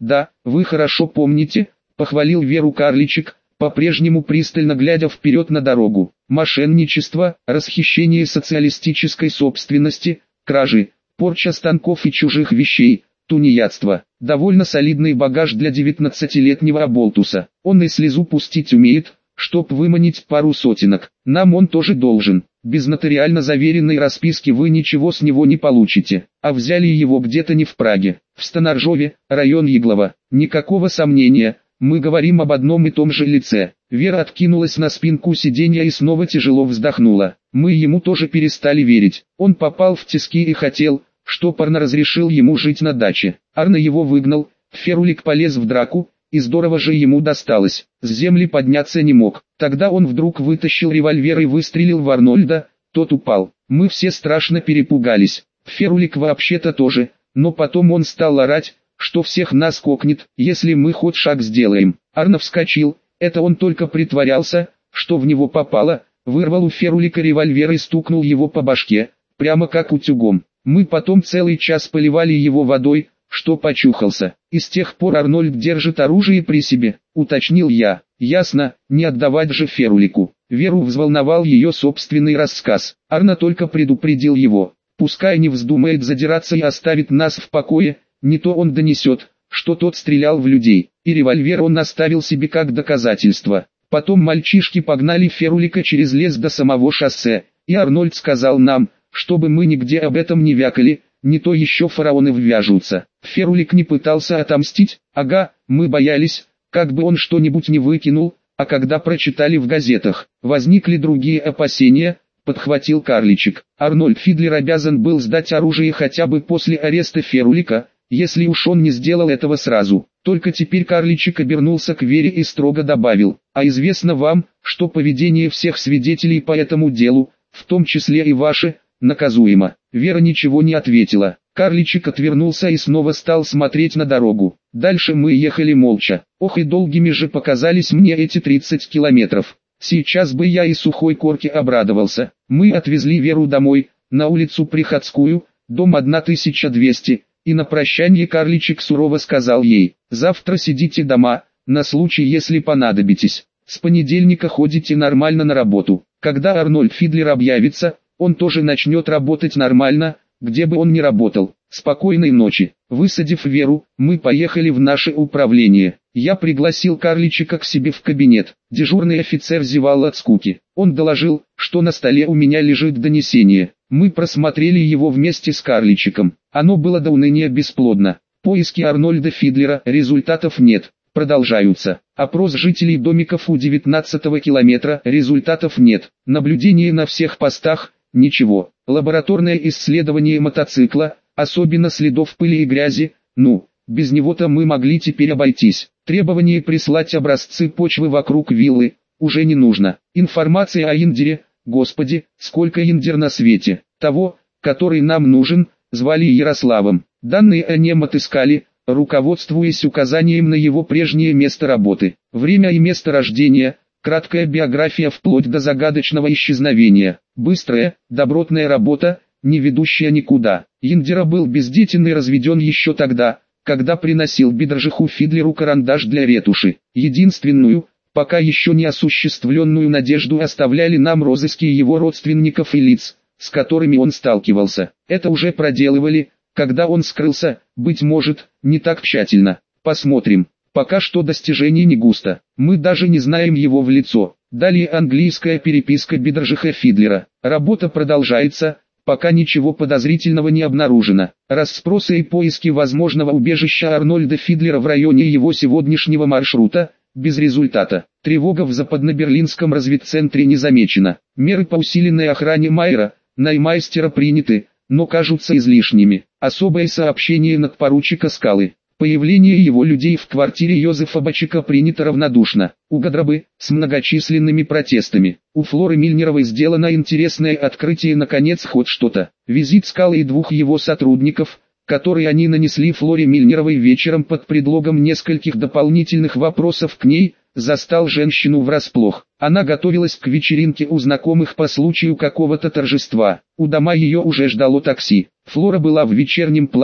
Да, вы хорошо помните, похвалил Веру карличек, по-прежнему пристально глядя вперед на дорогу. Мошенничество, расхищение социалистической собственности, кражи, порча станков и чужих вещей, тунеядство. Довольно солидный багаж для 19-летнего оболтуса. Он и слезу пустить умеет, чтоб выманить пару сотенок. Нам он тоже должен. Без нотариально заверенной расписки вы ничего с него не получите. А взяли его где-то не в Праге, в Станоржове, район Яглова. Никакого сомнения, мы говорим об одном и том же лице. Вера откинулась на спинку сиденья и снова тяжело вздохнула. Мы ему тоже перестали верить. Он попал в тиски и хотел, чтоб Арно разрешил ему жить на даче. Арно его выгнал, Ферулик полез в драку, и здорово же ему досталось. С земли подняться не мог. Тогда он вдруг вытащил револьвер и выстрелил в Арнольда, тот упал. Мы все страшно перепугались. Ферулик вообще-то тоже, но потом он стал орать, что всех нас кокнет, если мы хоть шаг сделаем. Арно вскочил, это он только притворялся, что в него попало, вырвал у Ферулика револьвер и стукнул его по башке, прямо как утюгом. Мы потом целый час поливали его водой, что почухался. И с тех пор Арнольд держит оружие при себе, уточнил я. Ясно, не отдавать же Ферулику. Веру взволновал ее собственный рассказ. Арно только предупредил его. Пускай не вздумает задираться и оставит нас в покое, не то он донесет, что тот стрелял в людей. И револьвер он оставил себе как доказательство. Потом мальчишки погнали Ферулика через лес до самого шоссе, и Арнольд сказал нам, чтобы мы нигде об этом не вякали, не то еще фараоны ввяжутся. Ферулик не пытался отомстить, ага, мы боялись, как бы он что-нибудь не выкинул, а когда прочитали в газетах, возникли другие опасения, подхватил карличек. Арнольд Фидлер обязан был сдать оружие хотя бы после ареста Ферулика, если уж он не сделал этого сразу. Только теперь карличек обернулся к Вере и строго добавил, а известно вам, что поведение всех свидетелей по этому делу, в том числе и ваше, наказуемо. Вера ничего не ответила. Карличек отвернулся и снова стал смотреть на дорогу. Дальше мы ехали молча. Ох и долгими же показались мне эти 30 километров. Сейчас бы я и сухой корке обрадовался. Мы отвезли Веру домой, на улицу Приходскую, дом 1200, и на прощание карличек сурово сказал ей: завтра сидите дома, на случай если понадобитесь. С понедельника ходите нормально на работу. Когда Арнольд Фидлер объявится, он тоже начнет работать нормально, где бы он ни работал. Спокойной ночи. Высадив Веру, мы поехали в наше управление. Я пригласил карличика к себе в кабинет. Дежурный офицер зевал от скуки. Он доложил, что на столе у меня лежит донесение. Мы просмотрели его вместе с карличиком. Оно было до уныния бесплодно. Поиски Арнольда Фидлера, результатов нет. Продолжаются. Опрос жителей домиков у 19-го километра, результатов нет. Наблюдение на всех постах, ничего. Лабораторное исследование мотоцикла, особенно следов пыли и грязи, без него-то мы могли теперь обойтись. Требование прислать образцы почвы вокруг виллы, уже не нужно. Информация о Индере, господи, сколько Индер на свете. Того, который нам нужен, звали Ярославом. Данные о нем отыскали, руководствуясь указанием на его прежнее место работы. Время и место рождения, краткая биография вплоть до загадочного исчезновения. Быстрая, добротная работа, не ведущая никуда. Индера был бездетен и разведен еще тогда, когда приносил Бидржиху Фидлеру карандаш для ретуши. Единственную, пока еще не осуществленную надежду оставляли нам розыски его родственников и лиц, с которыми он сталкивался. Это уже проделывали, когда он скрылся, быть может, не так тщательно. Посмотрим. Пока что достижений не густо. Мы даже не знаем его в лицо. Далее английская переписка Бидржиха Фидлера. Работа продолжается, пока ничего подозрительного не обнаружено. Расспросы и поиски возможного убежища Арнольда Фидлера в районе его сегодняшнего маршрута, без результата. Тревога в западноберлинском разведцентре не замечена. Меры по усиленной охране Майера, Наймайстера приняты, но кажутся излишними. Особое сообщение надпоручика Скалы. Появление его людей в квартире Йозефа Бачика принято равнодушно. У Гадрабы, с многочисленными протестами. У Флоры Мильнеровой сделано интересное открытие, наконец хоть что-то. Визит Скалы и двух его сотрудников, который они нанесли Флоре Мильнеровой вечером под предлогом нескольких дополнительных вопросов к ней, застал женщину врасплох. Она готовилась к вечеринке у знакомых по случаю какого-то торжества. У дома ее уже ждало такси. Флора была в вечернем платье,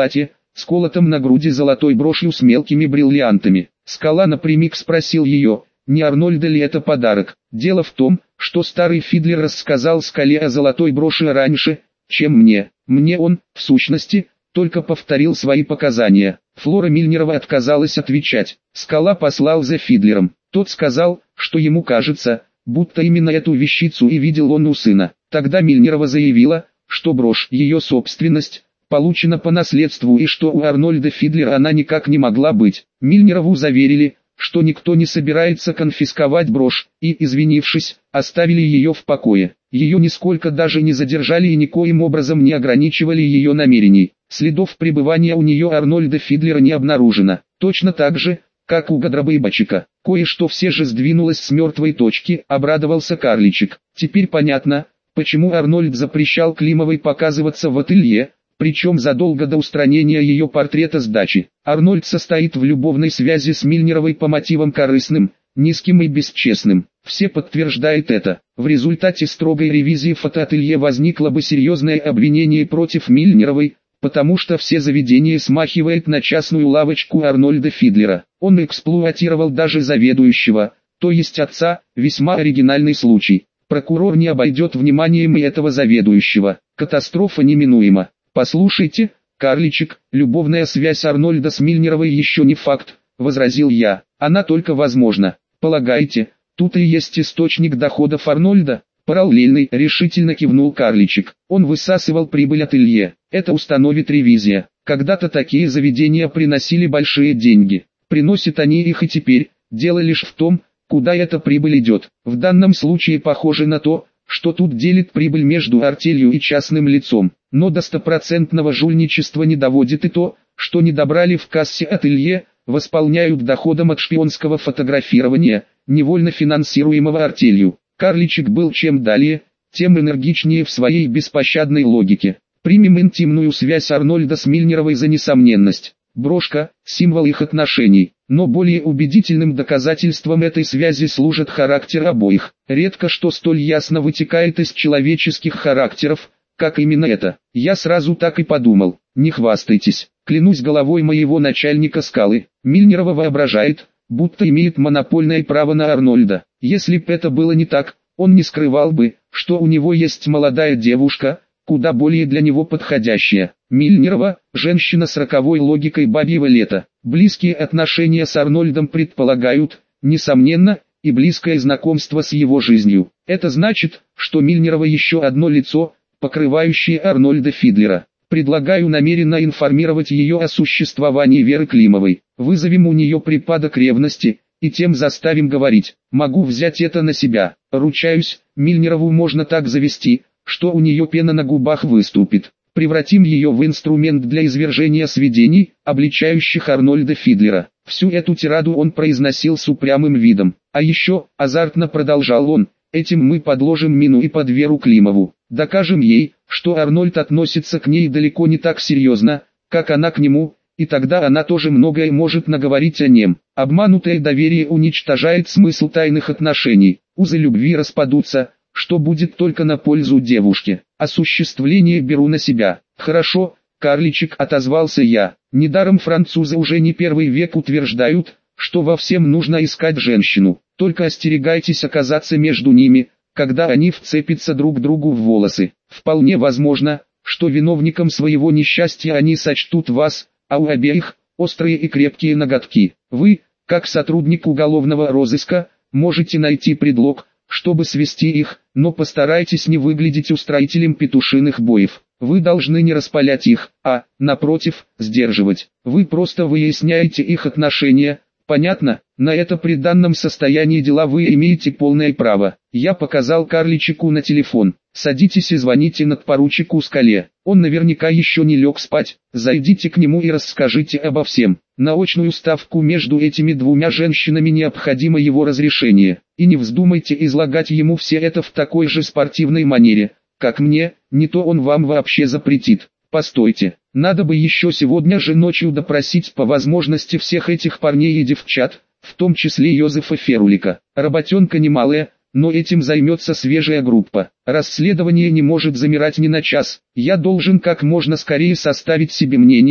сколотом на груди золотой брошью с мелкими бриллиантами. Скала напрямик спросил ее, не Арнольда ли это подарок. Дело в том, что старый Фидлер рассказал Скале о золотой броши раньше, чем мне. Мне он, в сущности, только повторил свои показания. Флора Мильнерова отказалась отвечать. Скала послал за Фидлером. Тот сказал, что ему кажется, будто именно эту вещицу и видел он у сына. Тогда Мильнерова заявила, что брошь, ее собственность, получена по наследству и что у Арнольда Фидлера она никак не могла быть. Мильнерову заверили, что никто не собирается конфисковать брошь, и, извинившись, оставили ее в покое. Ее нисколько даже не задержали и никоим образом не ограничивали ее намерений. Следов пребывания у нее Арнольда Фидлера не обнаружено. Точно так же, как у Гадробайбачика. Кое-что все же сдвинулось с мертвой точки, обрадовался Карличик. Теперь понятно, почему Арнольд запрещал Климовой показываться в ателье, причем задолго до устранения ее портрета с дачи. Арнольд состоит в любовной связи с Мильнеровой по мотивам корыстным, низким и бесчестным. Все подтверждают это. В результате строгой ревизии фотоателье возникло бы серьезное обвинение против Мильнеровой, потому что все заведения смахивает на частную лавочку Арнольда Фидлера. Он эксплуатировал даже заведующего, то есть отца, весьма оригинальный случай. Прокурор не обойдет вниманием и этого заведующего. Катастрофа неминуема. «Послушайте, Карличик, любовная связь Арнольда с Мильнеровой еще не факт», — возразил я. «Она только возможна. Полагаете, тут и есть источник доходов Арнольда?» «Параллельный», — решительно кивнул Карличик. «Он высасывал прибыль ателье. Это установит ревизия. Когда-то такие заведения приносили большие деньги. Приносят они их и теперь. Дело лишь в том, куда эта прибыль идет. В данном случае похоже на то, что тут делит прибыль между артелью и частным лицом. Но до стопроцентного жульничества не доводит и то, что не добрали в кассе ателье, восполняют доходом от шпионского фотографирования, невольно финансируемого артелью». Карличик был чем далее, тем энергичнее в своей беспощадной логике. Примем интимную связь Арнольда с Мильнеровой за несомненность. Брошка – символ их отношений. Но более убедительным доказательством этой связи служит характер обоих. Редко что столь ясно вытекает из человеческих характеров, как именно это. Я сразу так и подумал. Не хвастайтесь. Клянусь головой моего начальника Скалы. Мильнерова воображает, будто имеет монопольное право на Арнольда. Если б это было не так, он не скрывал бы, что у него есть молодая девушка, куда более для него подходящая. Мильнерова – женщина с роковой логикой бабьего лета. Близкие отношения с Арнольдом предполагают, несомненно, и близкое знакомство с его жизнью. Это значит, что Мильнерова еще одно лицо, покрывающее Арнольда Фидлера. Предлагаю намеренно информировать ее о существовании Веры Климовой. Вызовем у нее припадок ревности, и тем заставим говорить. Могу взять это на себя. Ручаюсь, Мильнерову можно так завести, что у нее пена на губах выступит. Превратим ее в инструмент для извержения сведений, обличающих Арнольда Фидлера. Всю эту тираду он произносил с упрямым видом. А еще, азартно продолжал он, этим мы подложим мину и под Веру Климову. Докажем ей, что Арнольд относится к ней далеко не так серьезно, как она к нему, и тогда она тоже многое может наговорить о нем. Обманутое доверие уничтожает смысл тайных отношений. Узы любви распадутся, что будет только на пользу девушке. Осуществление беру на себя. Хорошо, Карличик, отозвался я. Недаром французы уже не первый век утверждают, что во всем нужно искать женщину. Только остерегайтесь оказаться между ними, когда они вцепятся друг другу в волосы. Вполне возможно, что виновником своего несчастья они сочтут вас, а у обеих острые и крепкие ноготки. Вы, как сотрудник уголовного розыска, можете найти предлог, чтобы свести их, но постарайтесь не выглядеть устроителем петушиных боев. Вы должны не распалять их, а, напротив, сдерживать. Вы просто выясняете их отношения. Понятно? На это при данном состоянии дела вы имеете полное право. Я показал Карличику на телефон. Садитесь и звоните надпоручику Скале. Он наверняка еще не лег спать. Зайдите к нему и расскажите обо всем. На очную ставку между этими двумя женщинами необходимо его разрешение. И не вздумайте излагать ему все это в такой же спортивной манере, как мне, не то он вам вообще запретит. Постойте, надо бы еще сегодня же ночью допросить по возможности всех этих парней и девчат, в том числе Йозефа Ферулика. Работенка немалая, но этим займется свежая группа. Расследование не может замирать ни на час. Я должен как можно скорее составить себе мнение,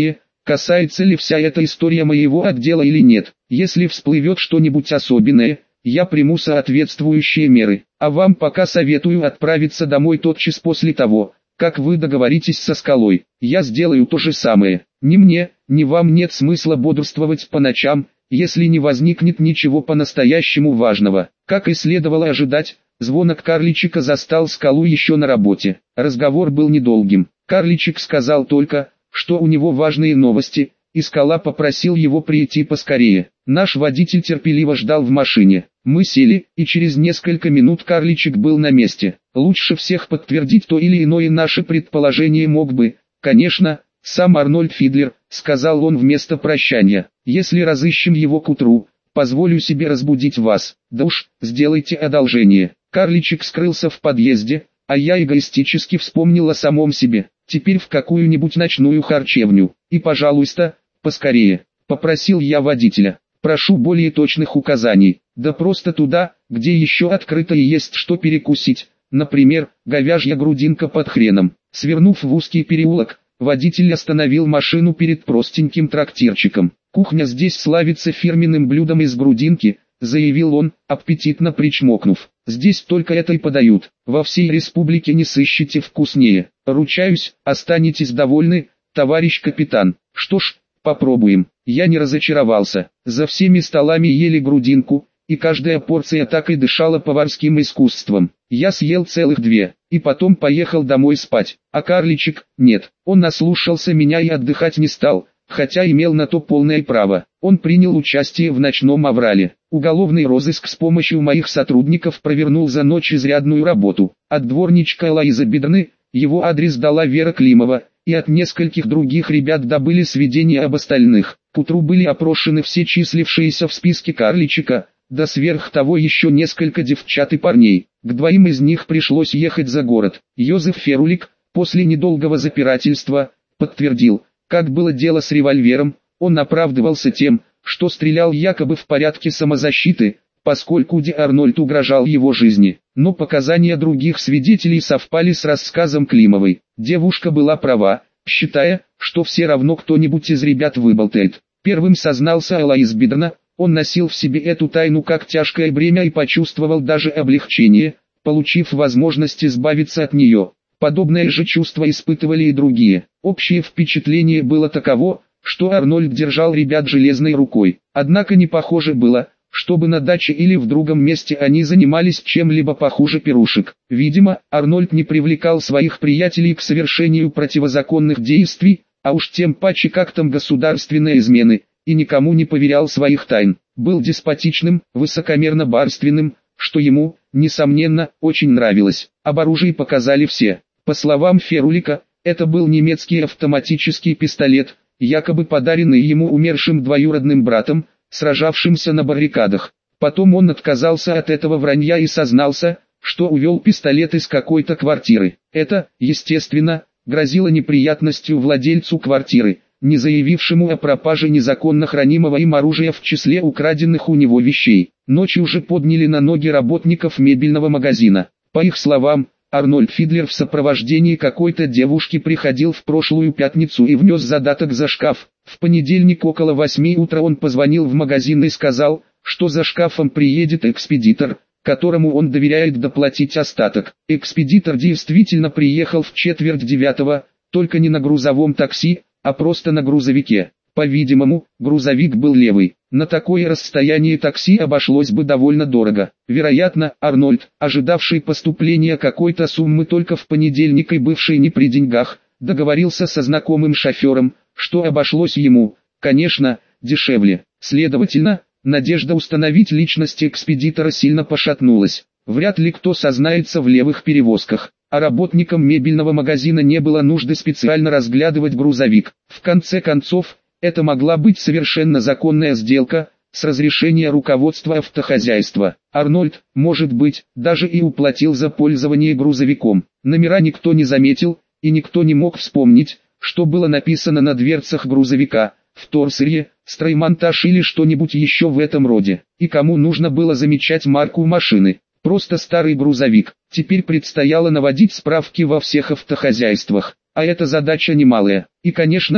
касается ли вся эта история моего отдела или нет. Если всплывет что-нибудь особенное, я приму соответствующие меры. А вам пока советую отправиться домой тотчас после того, как вы договоритесь со Скалой. Я сделаю то же самое. Ни мне, ни вам нет смысла бодрствовать по ночам, если не возникнет ничего по-настоящему важного. Как и следовало ожидать, звонок Карличика застал Скалу еще на работе. Разговор был недолгим. Карличик сказал только, что у него важные новости, и Скала попросил его прийти поскорее. Наш водитель терпеливо ждал в машине. Мы сели, и через несколько минут Карличик был на месте. Лучше всех подтвердить то или иное наше предположение мог бы, конечно, сам Арнольд Фидлер, сказал он вместо прощания. Если разыщем его к утру, позволю себе разбудить вас. Да уж, сделайте одолжение. Карличик скрылся в подъезде, а я эгоистически вспомнил о самом себе. Теперь в какую-нибудь ночную харчевню. И, пожалуйста, поскорее, попросил я водителя. Прошу более точных указаний. Да просто туда, где еще открыто и есть что перекусить. Например, говяжья грудинка под хреном. Свернув в узкий переулок, водитель остановил машину перед простеньким трактирчиком. «Кухня здесь славится фирменным блюдом из грудинки», — заявил он, аппетитно причмокнув. «Здесь только это и подают. Во всей республике не сыщете вкуснее. Ручаюсь, останетесь довольны, товарищ капитан». Что ж, попробуем. Я не разочаровался. За всеми столами ели грудинку, и каждая порция так и дышала поварским искусством. Я съел целых 2, и потом поехал домой спать. А Карличик, нет, он наслушался меня и отдыхать не стал, хотя имел на то полное право. Он принял участие в ночном аврале. Уголовный розыск с помощью моих сотрудников провернул за ночь изрядную работу. От дворничка Элоизы Бедны, его адрес дала Вера Климова, и от нескольких других ребят добыли сведения об остальных. К утру были опрошены все числившиеся в списке Карличика, да сверх того еще несколько девчат и парней. К 2 из них пришлось ехать за город. Йозеф Ферулик, после недолгого запирательства, подтвердил, как было дело с револьвером. Он оправдывался тем, что стрелял якобы в порядке самозащиты, поскольку Ди Арнольд угрожал его жизни. Но показания других свидетелей совпали с рассказом Климовой. Девушка была права, считая, что все равно кто-нибудь из ребят выболтает. Первым сознался Элоиз Бедна. Он носил в себе эту тайну как тяжкое бремя и почувствовал даже облегчение, получив возможность избавиться от нее. Подобное же чувство испытывали и другие. Общее впечатление было таково, что Арнольд держал ребят железной рукой. Однако не похоже было, чтобы на даче или в другом месте они занимались чем-либо похуже пирушек. Видимо, Арнольд не привлекал своих приятелей к совершению противозаконных действий, а уж тем паче к актам государственной измены, и никому не поверял своих тайн. Был деспотичным, высокомерно-барственным, что ему, несомненно, очень нравилось. Об оружии показали все. По словам Ферулика, это был немецкий автоматический пистолет, якобы подаренный ему умершим двоюродным братом, сражавшимся на баррикадах. Потом он отказался от этого вранья и сознался, что увел пистолет из какой-то квартиры. Это, естественно, грозило неприятностью владельцу квартиры, не заявившему о пропаже незаконно хранимого им оружия в числе украденных у него вещей. Ночью уже подняли на ноги работников мебельного магазина. По их словам, Арнольд Фидлер в сопровождении какой-то девушки приходил в прошлую пятницу и внес задаток за шкаф. В понедельник около 8 утра он позвонил в магазин и сказал, что за шкафом приедет экспедитор, которому он доверяет доплатить остаток. Экспедитор действительно приехал в 8:45, только не на грузовом такси, а просто на грузовике. По-видимому, грузовик был левый. На такое расстояние такси обошлось бы довольно дорого. Вероятно, Арнольд, ожидавший поступления какой-то суммы только в понедельник и бывший не при деньгах, договорился со знакомым шофером, что обошлось ему, конечно, дешевле. Следовательно, надежда установить личность экспедитора сильно пошатнулась. Вряд ли кто сознается в левых перевозках, а работникам мебельного магазина не было нужды специально разглядывать грузовик. В конце концов, это могла быть совершенно законная сделка, с разрешения руководства автохозяйства. Арнольд, может быть, даже и уплатил за пользование грузовиком. Номера никто не заметил, и никто не мог вспомнить, что было написано на дверцах грузовика, вторсырье, строймонтаж или что-нибудь еще в этом роде. И кому нужно было замечать марку машины? Просто старый грузовик. Теперь предстояло наводить справки во всех автохозяйствах, а эта задача немалая. И, конечно же,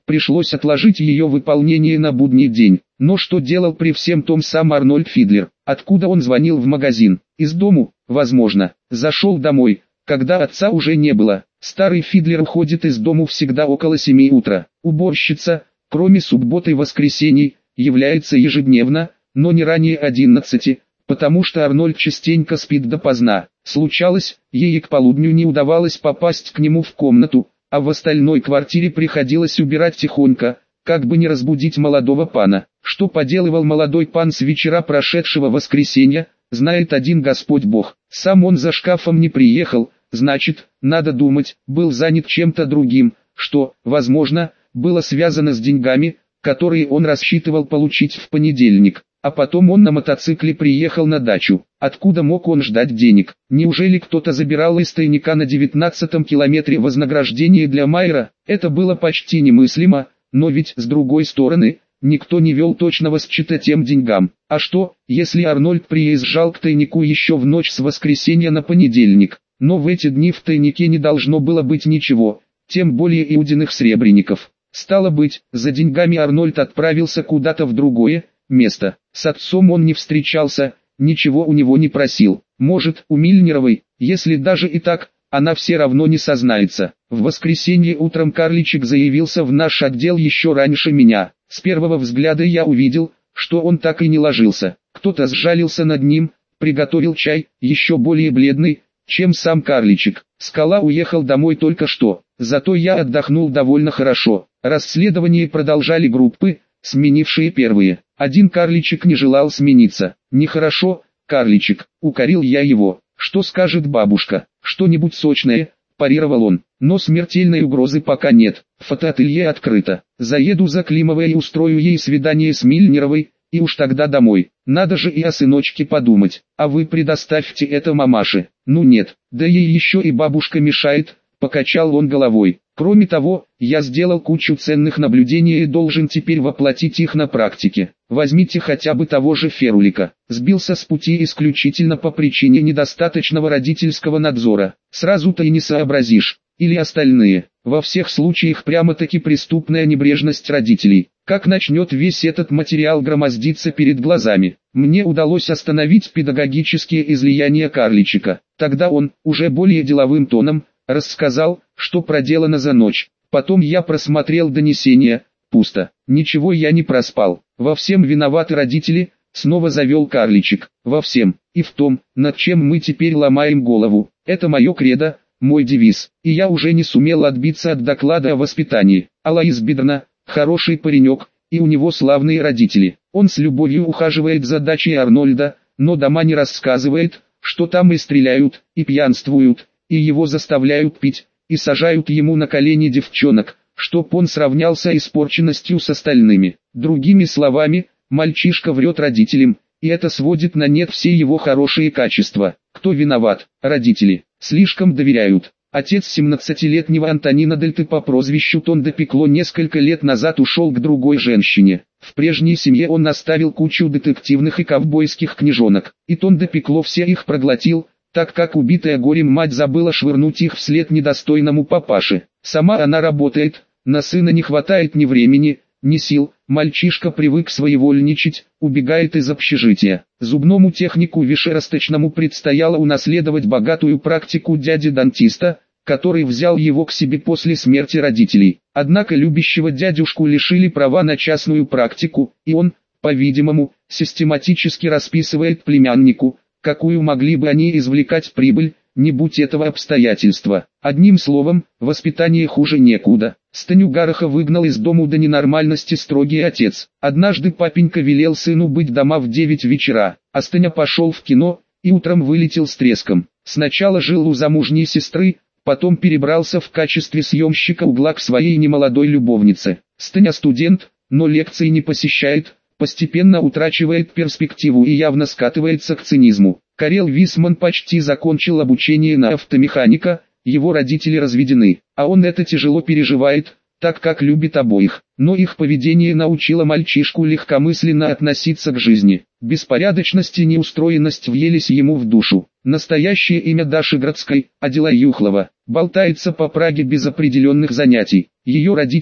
пришлось отложить ее выполнение на будний день. Но что делал при всем том сам Арнольд Фидлер? Откуда он звонил в магазин? Из дому, возможно. Зашел домой, когда отца уже не было. Старый Фидлер уходит из дому всегда около 7 утра. Уборщица, кроме субботы и воскресений, является ежедневно, но не ранее 11, потому что Арнольд частенько спит допоздна. Случалось, ей к полудню не удавалось попасть к нему в комнату, а в остальной квартире приходилось убирать тихонько, как бы не разбудить молодого пана. Что поделывал молодой пан с вечера прошедшего воскресенья, знает один Господь Бог. Сам он за шкафом не приехал, значит, надо думать, был занят чем-то другим, что, возможно, было связано с деньгами, которые он рассчитывал получить в понедельник. А потом он на мотоцикле приехал на дачу. Откуда мог он ждать денег? Неужели кто-то забирал из тайника на 19-м километре вознаграждение для Майера? Это было почти немыслимо, но ведь с другой стороны, никто не вел точного счета тем деньгам. А что, если Арнольд приезжал к тайнику еще в ночь с воскресенья на понедельник? Но в эти дни в тайнике не должно было быть ничего, тем более иудиных сребреников. Стало быть, за деньгами Арнольд отправился куда-то в другое место. С отцом он не встречался, ничего у него не просил. Может, у Мильнеровой, если даже и так, она все равно не сознается. В воскресенье утром Карличик заявился в наш отдел еще раньше меня. С первого взгляда я увидел, что он так и не ложился. Кто-то сжалился над ним, приготовил чай, еще более бледный, чем сам Карличик. Скала уехал домой только что, зато я отдохнул довольно хорошо. Расследование продолжали группы, сменившие первые. Один Карличик не желал смениться. «Нехорошо, Карличик», — укорил я его. «Что скажет бабушка? Что-нибудь сочное?» — парировал он. «Но смертельной угрозы пока нет. Фотоателье открыто. Заеду за Климовой и устрою ей свидание с Мильнеровой, и уж тогда домой. Надо же и о сыночке подумать. А вы предоставьте это мамаше». «Ну нет, да ей еще и бабушка мешает», — покачал он головой. «Кроме того, я сделал кучу ценных наблюдений и должен теперь воплотить их на практике. Возьмите хотя бы того же Ферулика. Сбился с пути исключительно по причине недостаточного родительского надзора. Сразу-то и не сообразишь. Или остальные. Во всех случаях прямо-таки преступная небрежность родителей. Как начнет весь этот материал громоздиться перед глазами. Мне удалось остановить педагогические излияния Карличика. Тогда он, уже более деловым тоном, рассказал, что проделано за ночь. Потом я просмотрел донесение. Пусто. Ничего я не проспал. Во всем виноваты родители, снова завел Карличик. Во всем. И в том, над чем мы теперь ломаем голову. Это мое кредо, мой девиз. И я уже не сумел отбиться от доклада о воспитании. Алаис Бидерна, хороший паренек, и у него славные родители. Он с любовью ухаживает за дачей Арнольда, но дома не рассказывает, что там и стреляют, и пьянствуют, и его заставляют пить, и сажают ему на колени девчонок, чтоб он сравнялся испорченностью с остальными. Другими словами, мальчишка врет родителям, и это сводит на нет все его хорошие качества. Кто виноват? Родители. Слишком доверяют. Отец 17-летнего Антонина Дельты по прозвищу Тондо Пикло несколько лет назад ушел к другой женщине. В прежней семье он оставил кучу детективных и ковбойских книжонок, и Тондо Пикло все их проглотил, так как убитая горем мать забыла швырнуть их вслед недостойному папаше. Сама она работает, на сына не хватает ни времени, ни сил, мальчишка привык своевольничать, убегает из общежития. Зубному технику Вишеросточному предстояло унаследовать богатую практику дяди-дантиста, который взял его к себе после смерти родителей. Однако любящего дядюшку лишили права на частную практику, и он, по-видимому, систематически расписывает племяннику, какую могли бы они извлекать прибыль, не будь этого обстоятельства. Одним словом, воспитание хуже некуда. Станю Гараха выгнал из дому до ненормальности строгий отец. Однажды папенька велел сыну быть дома в 9 вечера, а Станя пошел в кино, и утром вылетел с треском. Сначала жил у замужней сестры, потом перебрался в качестве съемщика угла к своей немолодой любовнице. Станя студент, но лекции не посещает, постепенно утрачивает перспективу и явно скатывается к цинизму. Карел Висман почти закончил обучение на автомеханика, его родители разведены, а он это тяжело переживает, так как любит обоих. Но их поведение научило мальчишку легкомысленно относиться к жизни. Беспорядочность и неустроенность въелись ему в душу. Настоящее имя Даши Градской, Адила Юхлова, болтается по Праге без определенных занятий. Ее родители,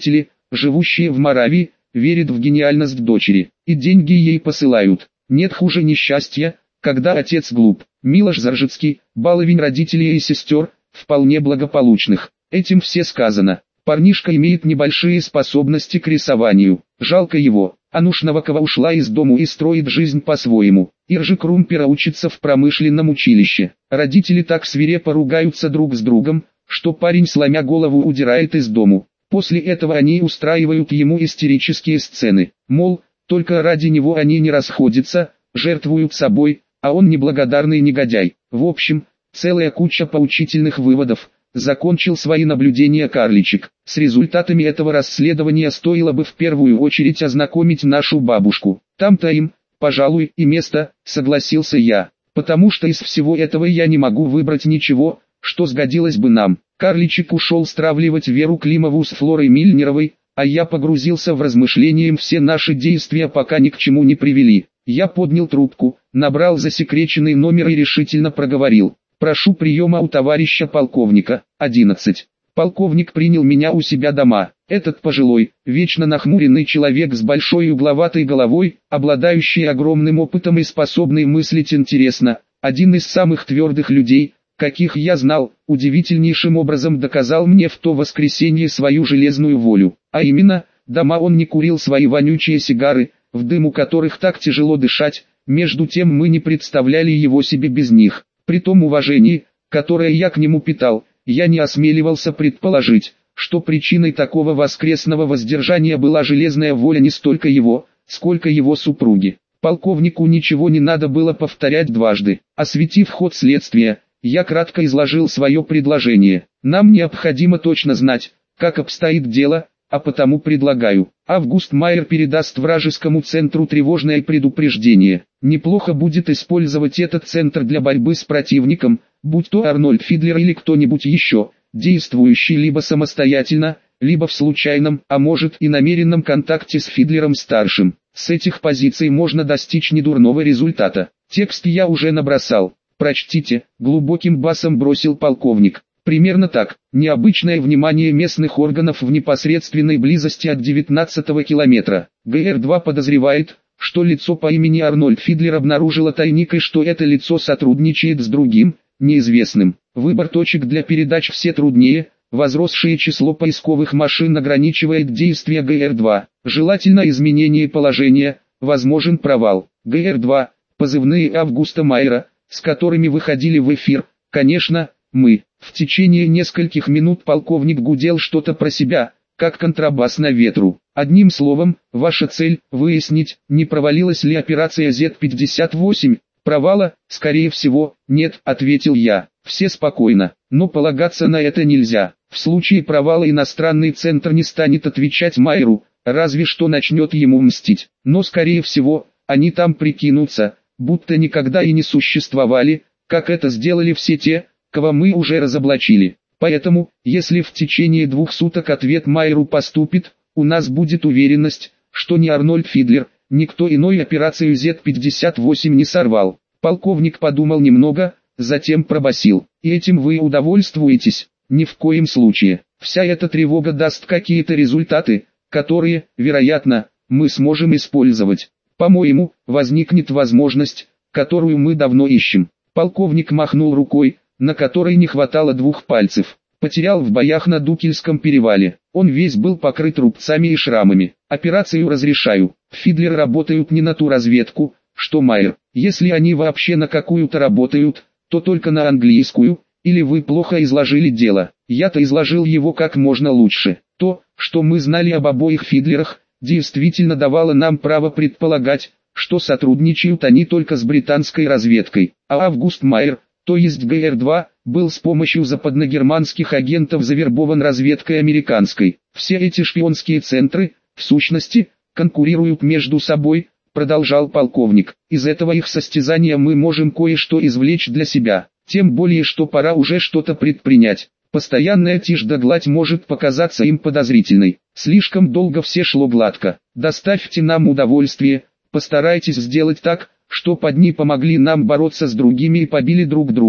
живущая в Моравии, верит в гениальность дочери, и деньги ей посылают. Нет хуже несчастья, когда отец глуп. Милош Заржицкий, баловень родителей и сестер, вполне благополучных. Этим все сказано. Парнишка имеет небольшие способности к рисованию. Жалко его. Ануш Новакова ушла из дому и строит жизнь по-своему. Иржи Крумпера учится в промышленном училище. Родители так свирепо ругаются друг с другом, что парень, сломя голову, удирает из дому. После этого они устраивают ему истерические сцены. Мол, только ради него они не расходятся, жертвуют собой, а он неблагодарный негодяй. В общем, целая куча поучительных выводов. Закончил свои наблюдения Карличик. С результатами этого расследования стоило бы в первую очередь ознакомить нашу бабушку. Там-то им, пожалуй, и место, согласился я. Потому что из всего этого я не могу выбрать ничего, что сгодилось бы нам. Карличик ушел стравливать Веру Климову с Флорой Мильнеровой, а я погрузился в размышления. Все наши действия пока ни к чему не привели. Я поднял трубку, набрал засекреченный номер и решительно проговорил. Прошу приема у товарища полковника. 11. Полковник принял меня у себя дома. Этот пожилой, вечно нахмуренный человек с большой угловатой головой, обладающий огромным опытом и способный мыслить интересно, один из самых твердых людей, каких я знал, удивительнейшим образом доказал мне в то воскресенье свою железную волю. А именно, дома он не курил свои вонючие сигары, в дыму которых так тяжело дышать, между тем мы не представляли его себе без них. При том уважении, которое я к нему питал, я не осмеливался предположить, что причиной такого воскресного воздержания была железная воля не столько его, сколько его супруги. Полковнику ничего не надо было повторять дважды. Осветив ход следствия, я кратко изложил свое предложение. Нам необходимо точно знать, как обстоит дело, а потому предлагаю. Август Майер передаст вражескому центру тревожное предупреждение. Неплохо будет использовать этот центр для борьбы с противником, будь то Арнольд Фидлер или кто-нибудь еще, действующий либо самостоятельно, либо в случайном, а может и намеренном контакте с Фидлером-старшим. С этих позиций можно достичь недурного результата. Текст я уже набросал. Прочтите, глубоким басом бросил полковник. Примерно так. Необычное внимание местных органов в непосредственной близости от 19-го километра. ГР-2 подозревает, что лицо по имени Арнольд Фидлер обнаружило тайник и что это лицо сотрудничает с другим, неизвестным. Выбор точек для передач все труднее, возросшее число поисковых машин ограничивает действия ГР-2. Желательно изменение положения, возможен провал. ГР-2, позывные Августа Майера, с которыми выходили в эфир, конечно, мы. В течение нескольких минут полковник гудел что-то про себя, как контрабас на ветру. Одним словом, ваша цель – выяснить, не провалилась ли операция Z-58. Провала, скорее всего, нет, ответил я. Все спокойно, но полагаться на это нельзя. В случае провала иностранный центр не станет отвечать Майеру, разве что начнет ему мстить. Но скорее всего, они там прикинутся, будто никогда и не существовали, как это сделали все те, кого мы уже разоблачили. Поэтому, если в течение 2 суток ответ Майеру поступит, у нас будет уверенность, что ни Арнольд Фидлер, никто иной операцию Z-58 не сорвал. Полковник подумал немного, затем пробасил. И этим вы удовольствуетесь? Ни в коем случае. Вся эта тревога даст какие-то результаты, которые, вероятно, мы сможем использовать. По-моему, возникнет возможность, которую мы давно ищем. Полковник махнул рукой, на которой не хватало 2 пальцев. Потерял в боях на Дукельском перевале. Он весь был покрыт рубцами и шрамами. Операцию разрешаю. Фидлер работают не на ту разведку, что Майер. Если они вообще на какую-то работают, то только на английскую, или вы плохо изложили дело. Я-то изложил его как можно лучше. То, что мы знали об обоих Фидлерах, действительно давало нам право предполагать, что сотрудничают они только с британской разведкой. А Август Майер, то есть ГР-2, был с помощью западногерманских агентов завербован разведкой американской. Все эти шпионские центры, в сущности, конкурируют между собой, продолжал полковник. Из этого их состязания мы можем кое-что извлечь для себя. Тем более, что пора уже что-то предпринять. Постоянная тишь да гладь может показаться им подозрительной. Слишком долго все шло гладко. Доставьте нам удовольствие, постарайтесь сделать так, чтоб одни помогли нам бороться с другими и побили друг друга,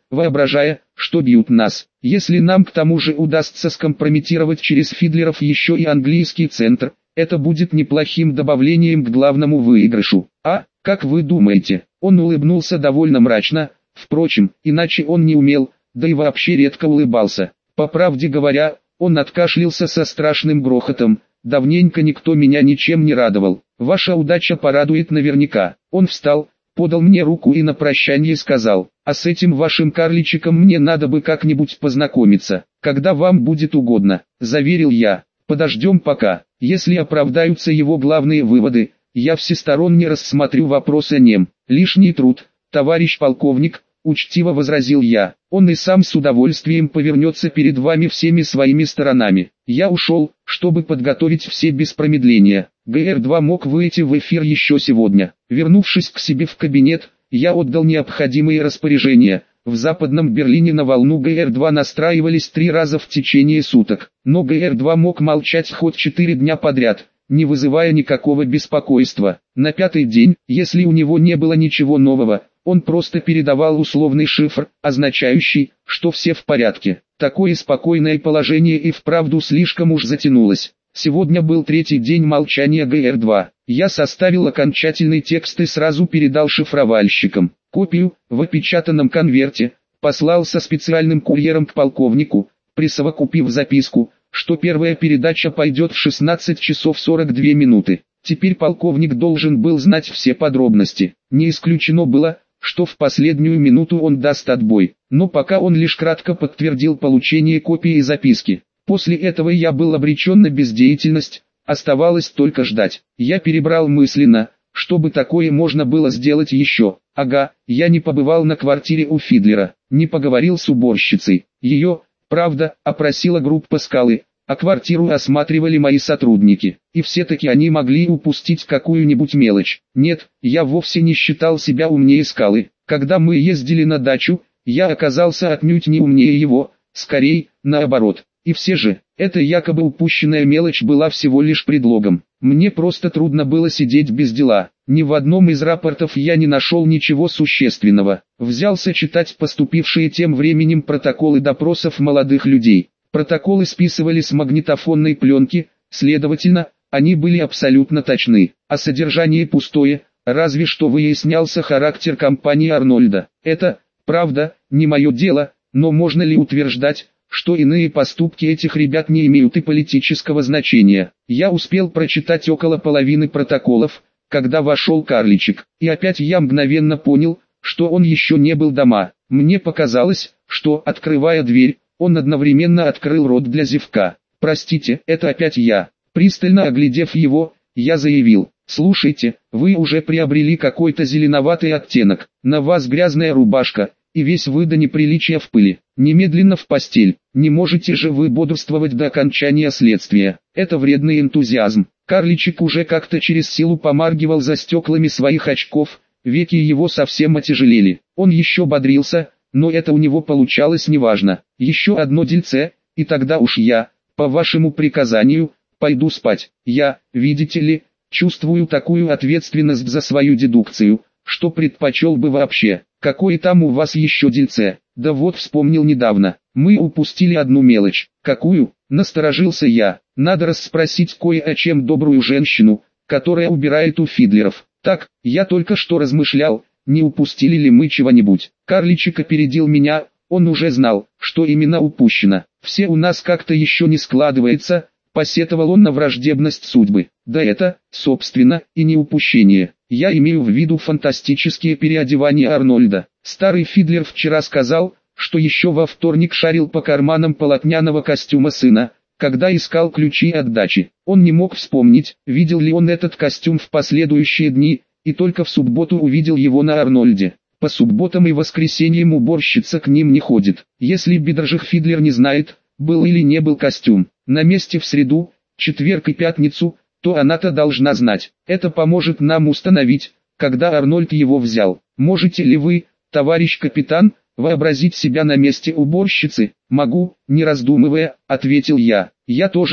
воображая, что бьют нас. Если нам к тому же удастся скомпрометировать через Фидлеров еще и английский центр, это будет неплохим добавлением к главному выигрышу. А, как вы думаете? Он улыбнулся довольно мрачно, впрочем, иначе он не умел, да и вообще редко улыбался. По правде говоря, он откашлялся со страшным грохотом. Давненько никто меня ничем не радовал. Ваша удача порадует наверняка. Он встал, подал мне руку и на прощание сказал: а с этим вашим карличиком мне надо бы как-нибудь познакомиться, когда вам будет угодно, заверил я. Подождем пока. Если оправдаются его главные выводы, я всесторонне рассмотрю вопрос о нем. Лишний труд, товарищ полковник, учтиво возразил я. Он и сам с удовольствием повернется перед вами всеми своими сторонами. Я ушел, чтобы подготовить все без промедления. ГР-2 мог выйти в эфир еще сегодня. Вернувшись к себе в кабинет, я отдал необходимые распоряжения. В Западном Берлине на волну ГР-2 настраивались 3 раза в течение суток. Но ГР-2 мог молчать хоть 4 дня подряд, не вызывая никакого беспокойства. На 5-й день, если у него не было ничего нового, он просто передавал условный шифр, означающий, что все в порядке. Такое спокойное положение и вправду слишком уж затянулось. Сегодня был 3-й день молчания ГР-2. Я составил окончательный текст и сразу передал шифровальщикам. Копию, в опечатанном конверте, послал со специальным курьером к полковнику, присовокупив записку, что первая передача пойдет в 16 часов 42 минуты. Теперь полковник должен был знать все подробности. Не исключено было, что в последнюю минуту он даст отбой, но пока он лишь кратко подтвердил получение копии записки. После этого я был обречен на бездеятельность, оставалось только ждать. Я перебрал мысленно, чтобы такое можно было сделать еще. Ага, я не побывал на квартире у Фидлера, не поговорил с уборщицей. Ее, правда, опросила группа Скалы, а квартиру осматривали мои сотрудники. И все-таки они могли упустить какую-нибудь мелочь. Нет, я вовсе не считал себя умнее Скалы. Когда мы ездили на дачу, я оказался отнюдь не умнее его, скорее, наоборот. И все же, эта якобы упущенная мелочь была всего лишь предлогом. Мне просто трудно было сидеть без дела. Ни в одном из рапортов я не нашел ничего существенного. Взялся читать поступившие тем временем протоколы допросов молодых людей. Протоколы списывали с магнитофонной пленки, следовательно, они были абсолютно точны. А содержание пустое, разве что выяснялся характер компании Арнольда. Это, правда, не мое дело, но можно ли утверждать, что иные поступки этих ребят не имеют и политического значения? Я успел прочитать около половины протоколов, когда вошел карличик, и опять я мгновенно понял, что он еще не был дома. Мне показалось, что, открывая дверь, он одновременно открыл рот для зевка. «Простите, это опять я». Пристально оглядев его, я заявил: «Слушайте, вы уже приобрели какой-то зеленоватый оттенок, на вас грязная рубашка, и весь вы до неприличия в пыли. Немедленно в постель, не можете же вы бодрствовать до окончания следствия. Это вредный энтузиазм». Карличик уже как-то через силу помаргивал за стеклами своих очков, веки его совсем отяжелели. Он еще бодрился, но это у него получалось неважно. «Еще одно дельце, и тогда уж я, по вашему приказанию, пойду спать. Я, видите ли, чувствую такую ответственность за свою дедукцию, что предпочел бы вообще. Какое там у вас еще дельце?» «Да вот вспомнил недавно. Мы упустили одну мелочь». «Какую?» — насторожился я. «Надо расспросить кое о чем добрую женщину, которая убирает у Фидлеров». «Так, я только что размышлял, не упустили ли мы чего-нибудь». Карличик опередил меня, он уже знал, что именно упущено. «Все у нас как-то еще не складывается», — посетовал он на враждебность судьбы. «Да это, собственно, и не упущение. Я имею в виду фантастические переодевания Арнольда. Старый Фидлер вчера сказал, что еще во вторник шарил по карманам полотняного костюма сына, когда искал ключи от дачи. Он не мог вспомнить, видел ли он этот костюм в последующие дни, и только в субботу увидел его на Арнольде. По субботам и воскресеньям уборщица к ним не ходит. Если Бидржих Фидлер не знает, был или не был костюм на месте в среду, четверг и пятницу, то она-то должна знать. Это поможет нам установить, когда Арнольд его взял. Можете ли вы, товарищ капитан, вообразить себя на месте уборщицы? «Могу», не раздумывая, ответил я. «Я тоже,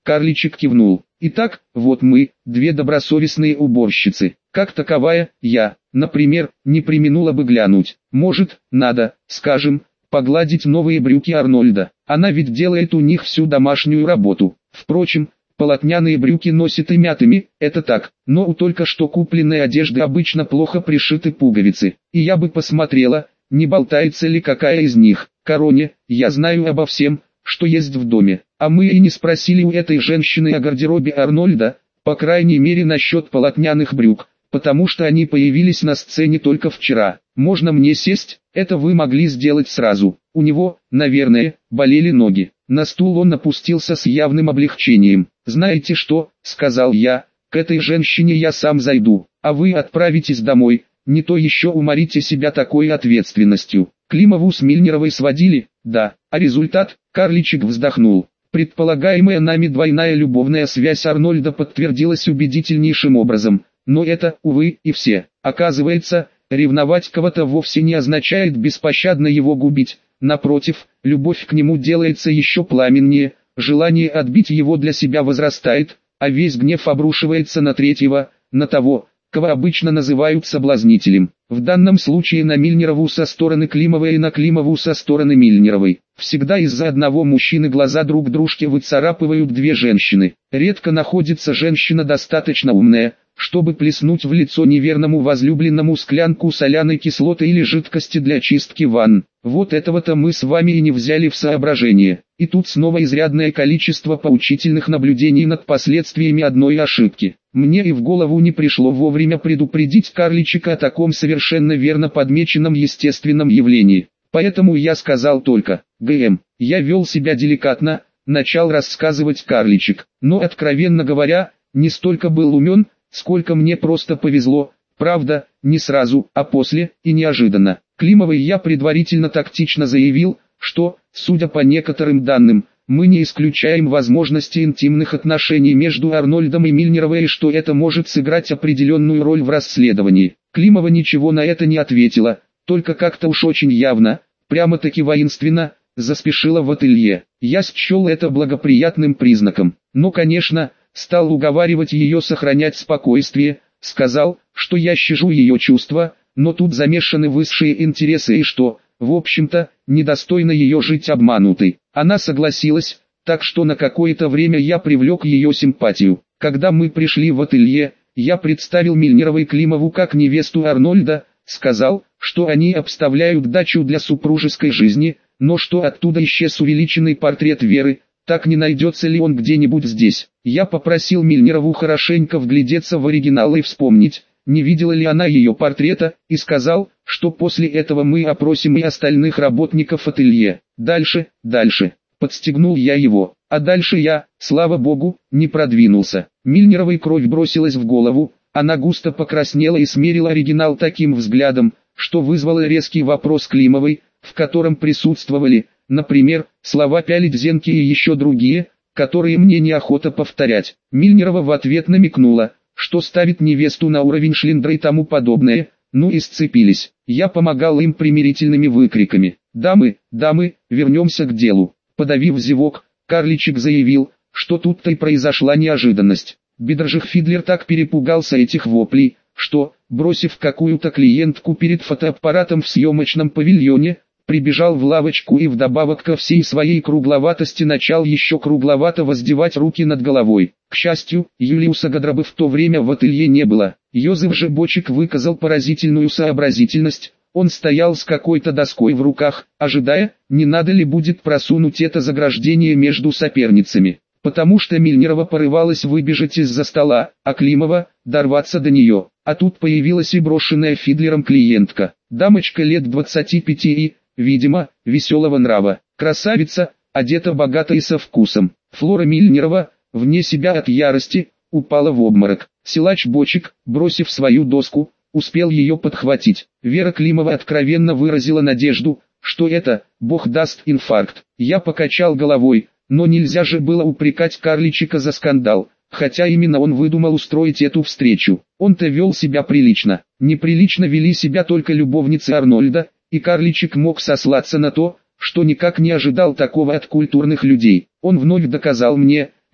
Карличек кивнул. Итак, вот мы, две добросовестные уборщицы. Как таковая, я, например, не преминула бы глянуть. Может, надо, скажем, погладить новые брюки Арнольда. Она ведь делает у них всю домашнюю работу. Впрочем, полотняные брюки носит и мятыми, это так, но у только что купленной одежды обычно плохо пришиты пуговицы. И я бы посмотрела, не болтается ли какая из них. Короне, я знаю обо всем, что есть в доме. А мы и не спросили у этой женщины о гардеробе Арнольда, по крайней мере насчет полотняных брюк, потому что они появились на сцене только вчера. Можно мне сесть? Это вы могли сделать сразу. У него, наверное, болели ноги. На стул он опустился с явным облегчением. «Знаете что?» — сказал я, — «к этой женщине я сам зайду, а вы отправитесь домой, не то еще уморите себя такой ответственностью». Климову с Мильнеровой сводили, да, а результат? Карличек вздохнул. Предполагаемая нами двойная любовная связь Арнольда подтвердилась убедительнейшим образом, но это, увы, и все. Оказывается, ревновать кого-то вовсе не означает беспощадно его губить. Напротив, любовь к нему делается еще пламеннее, желание отбить его для себя возрастает, а весь гнев обрушивается на третьего, на того, кого обычно называют соблазнителем. В данном случае на Мильнерову со стороны Климовой и на Климову со стороны Мильнеровой. Всегда из-за одного мужчины глаза друг дружке выцарапывают две женщины. Редко находится женщина достаточно умная, чтобы плеснуть в лицо неверному возлюбленному склянку соляной кислоты или жидкости для чистки ванн. Вот этого-то мы с вами и не взяли в соображение. И тут снова изрядное количество поучительных наблюдений над последствиями одной ошибки. Мне и в голову не пришло вовремя предупредить Карличика о таком совершенно верно подмеченном естественном явлении. Поэтому я сказал только «ГМ». Я вел себя деликатно, начал рассказывать Карличик. Но, откровенно говоря, не столько был умен, сколько мне просто повезло, правда, не сразу, а после, и неожиданно. Климовой я предварительно тактично заявил, что, судя по некоторым данным, мы не исключаем возможности интимных отношений между Арнольдом и Мильнеровой и что это может сыграть определенную роль в расследовании. Климова ничего на это не ответила, только как-то уж очень явно, прямо-таки воинственно, заспешила в ателье. Я счел это благоприятным признаком, но, конечно, стал уговаривать ее сохранять спокойствие, сказал, что я щажу ее чувства, но тут замешаны высшие интересы и что, в общем-то, недостойно ее жить обманутой. Она согласилась, так что на какое-то время я привлек ее симпатию. Когда мы пришли в ателье, я представил Мильнеровой Климову как невесту Арнольда, сказал, что они обставляют дачу для супружеской жизни, но что оттуда исчез увеличенный портрет Веры, так не найдется ли он где-нибудь здесь. Я попросил Мильнерову хорошенько вглядеться в оригинал и вспомнить, не видела ли она ее портрета, и сказал, что после этого мы опросим и остальных работников ателье. Дальше, подстегнул я его, а дальше я, слава богу, не продвинулся. Мильнеровой кровь бросилась в голову, она густо покраснела и смерила оригинал таким взглядом, что вызвало резкий вопрос Климовой, в котором присутствовали, например, слова «пялить зенки» и еще другие, которые мне неохота повторять. Мильнерова в ответ намекнула, что ставит невесту на уровень Шлиндра и тому подобное, ну и сцепились. Я помогал им примирительными выкриками. «Дамы, вернемся к делу». Подавив зевок, Карличек заявил, что тут-то и произошла неожиданность. Бедрожих Фидлер так перепугался этих воплей, что, бросив какую-то клиентку перед фотоаппаратом в съемочном павильоне, прибежал в лавочку и вдобавок ко всей своей кругловатости начал еще кругловато воздевать руки над головой. К счастью, Юлиуса Гадрабы в то время в ателье не было. Йозеф же Бочек выказал поразительную сообразительность. Он стоял с какой-то доской в руках, ожидая, не надо ли будет просунуть это заграждение между соперницами. Потому что Мильнерова порывалась выбежать из-за стола, а Климова – дорваться до нее. А тут появилась и брошенная Фидлером клиентка. Дамочка лет 25 и, видимо, веселого нрава. Красавица, одета богато и со вкусом. Флора Мильнерова, вне себя от ярости, упала в обморок. Силач Бочек, бросив свою доску, успел ее подхватить. Вера Климова откровенно выразила надежду, что это, бог даст, инфаркт. Я покачал головой, но нельзя же было упрекать Карличика за скандал, хотя именно он выдумал устроить эту встречу. Он-то вел себя прилично. Неприлично вели себя только любовницы Арнольда, и Карличик мог сослаться на то, что никак не ожидал такого от культурных людей. Он вновь доказал мне,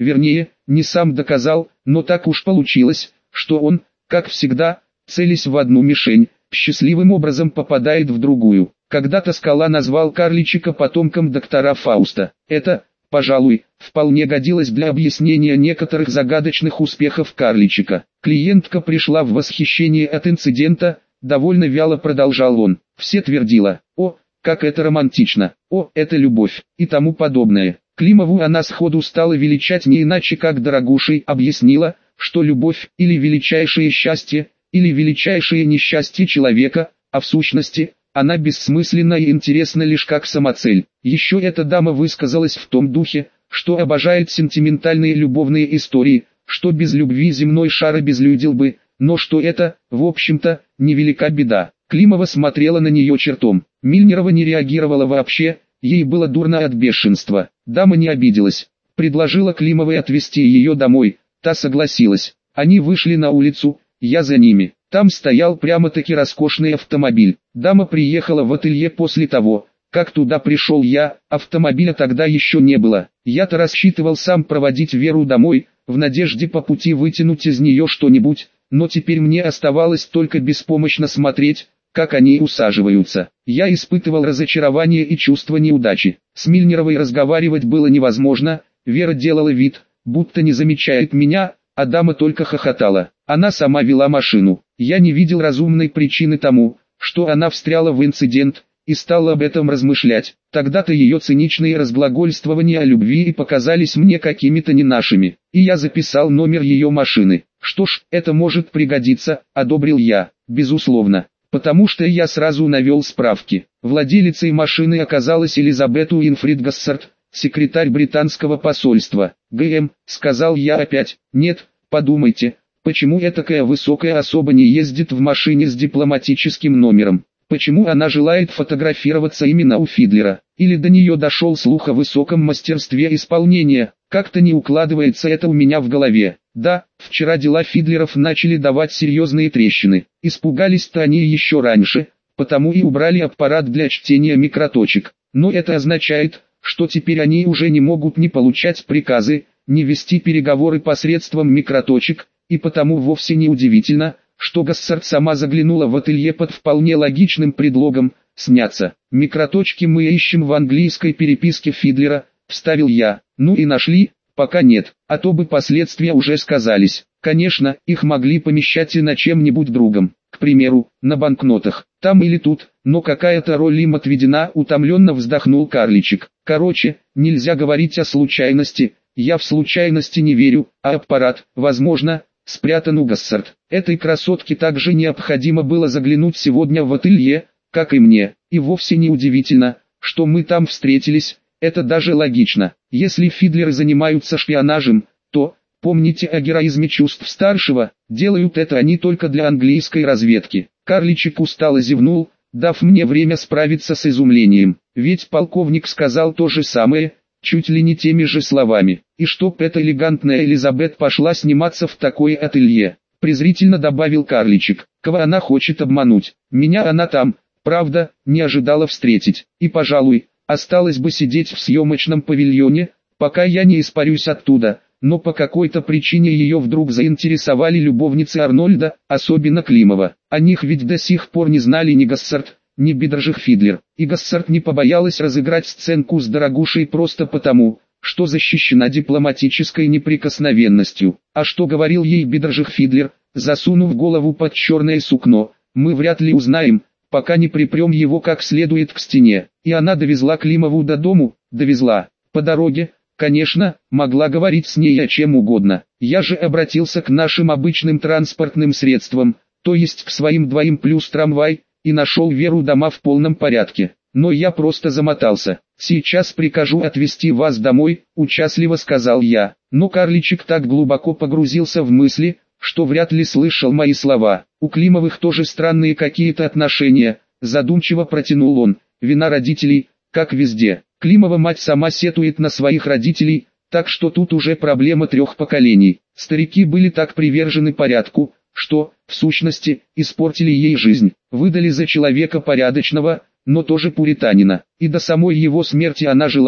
вернее, не сам доказал, но так уж получилось, что он, как всегда, целясь в одну мишень, счастливым образом попадает в другую. Когда-то Скала назвал Карличика потомком доктора Фауста. Это, пожалуй, вполне годилось для объяснения некоторых загадочных успехов Карличика. Клиентка пришла в восхищение от инцидента, довольно вяло продолжал он. Все твердила: «О, как это романтично! О, это любовь!» и тому подобное. Климову она сходу стала величать не иначе как дорогушей, объяснила, что любовь или величайшее счастье, или величайшее несчастье человека, а в сущности, она бессмысленна и интересна лишь как самоцель. Еще эта дама высказалась в том духе, что обожает сентиментальные любовные истории, что без любви земной шар обезлюдил бы, но что это, в общем-то, невелика беда. Климова смотрела на нее чертом. Мильнерова не реагировала вообще, ей было дурно от бешенства. Дама не обиделась, предложила Климовой отвезти ее домой, та согласилась. Они вышли на улицу, я за ними. Там стоял прямо-таки роскошный автомобиль. Дама приехала в ателье после того, как туда пришел я, автомобиля тогда еще не было. Я-то рассчитывал сам проводить Веру домой, в надежде по пути вытянуть из нее что-нибудь, но теперь мне оставалось только беспомощно смотреть, как они усаживаются. Я испытывал разочарование и чувство неудачи. С Мильнеровой разговаривать было невозможно, Вера делала вид, будто не замечает меня, а дама только хохотала. Она сама вела машину. Я не видел разумной причины тому, что она встряла в инцидент, и стал об этом размышлять. Тогда-то ее циничные разглагольствования о любви и показались мне какими-то не нашими, и я записал номер ее машины. Что ж, это может пригодиться, одобрил я, безусловно, потому что я сразу навел справки. Владелицей машины оказалась Элизабет Уинфрид Гассард, секретарь британского посольства. ГМ, сказал я опять. Нет, подумайте, почему этакая высокая особа не ездит в машине с дипломатическим номером? Почему она желает фотографироваться именно у Фидлера? Или до нее дошел слух о высоком мастерстве исполнения? Как-то не укладывается это у меня в голове. Да, вчера дела Фидлеров начали давать серьезные трещины. Испугались-то они еще раньше, потому и убрали аппарат для чтения микроточек. Но это означает, что теперь они уже не могут ни получать приказы, ни вести переговоры посредством микроточек, и потому вовсе не удивительно, что Гассард сама заглянула в ателье под вполне логичным предлогом «сняться». «Микроточки мы ищем в английской переписке Фидлера», — вставил я. «Ну и нашли, пока нет, а то бы последствия уже сказались. Конечно, их могли помещать и на чем-нибудь другом, к примеру, на банкнотах, там или тут, но какая-то роль им отведена», — утомленно вздохнул Карличик. «Короче, нельзя говорить о случайности, я в случайности не верю, а аппарат, возможно, спрятан у Гассард. Этой красотке также необходимо было заглянуть сегодня в ателье, как и мне, и вовсе не удивительно, что мы там встретились, это даже логично. Если Фидлеры занимаются шпионажем, то, помните о героизме чувств старшего, делают это они только для английской разведки». Карличик устало зевнул, дав мне время справиться с изумлением, ведь полковник сказал то же самое, чуть ли не теми же словами. «И чтоб эта элегантная Элизабет пошла сниматься в такое ателье», презрительно добавил Карличик. «Кого она хочет обмануть? Меня она там, правда, не ожидала встретить, и, пожалуй, осталось бы сидеть в съемочном павильоне, пока я не испарюсь оттуда». Но по какой-то причине ее вдруг заинтересовали любовницы Арнольда, особенно Климова. О них ведь до сих пор не знали ни Гассард, ни Бидержих Фидлер. И Гассард не побоялась разыграть сценку с дорогушей просто потому, что защищена дипломатической неприкосновенностью. А что говорил ей Бидержих Фидлер, засунув голову под черное сукно, мы вряд ли узнаем, пока не припрем его как следует к стене. И она довезла Климову до дому, довезла. По дороге, конечно, могла говорить с ней о чем угодно. Я же обратился к нашим обычным транспортным средствам, то есть к своим двоим плюс трамвай, и нашел Веру дома в полном порядке. Но я просто замотался. «Сейчас прикажу отвезти вас домой», — участливо сказал я. Но Карличик так глубоко погрузился в мысли, что вряд ли слышал мои слова. «У Климовых тоже странные какие-то отношения», — задумчиво протянул он. «Вина родителей, как везде. Климова мать сама сетует на своих родителей, так что тут уже проблема 3 поколений. Старики были так привержены порядку, что, в сущности, испортили ей жизнь, выдали за человека порядочного, но тоже пуританина. И до самой его смерти она жила,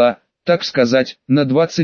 так сказать, на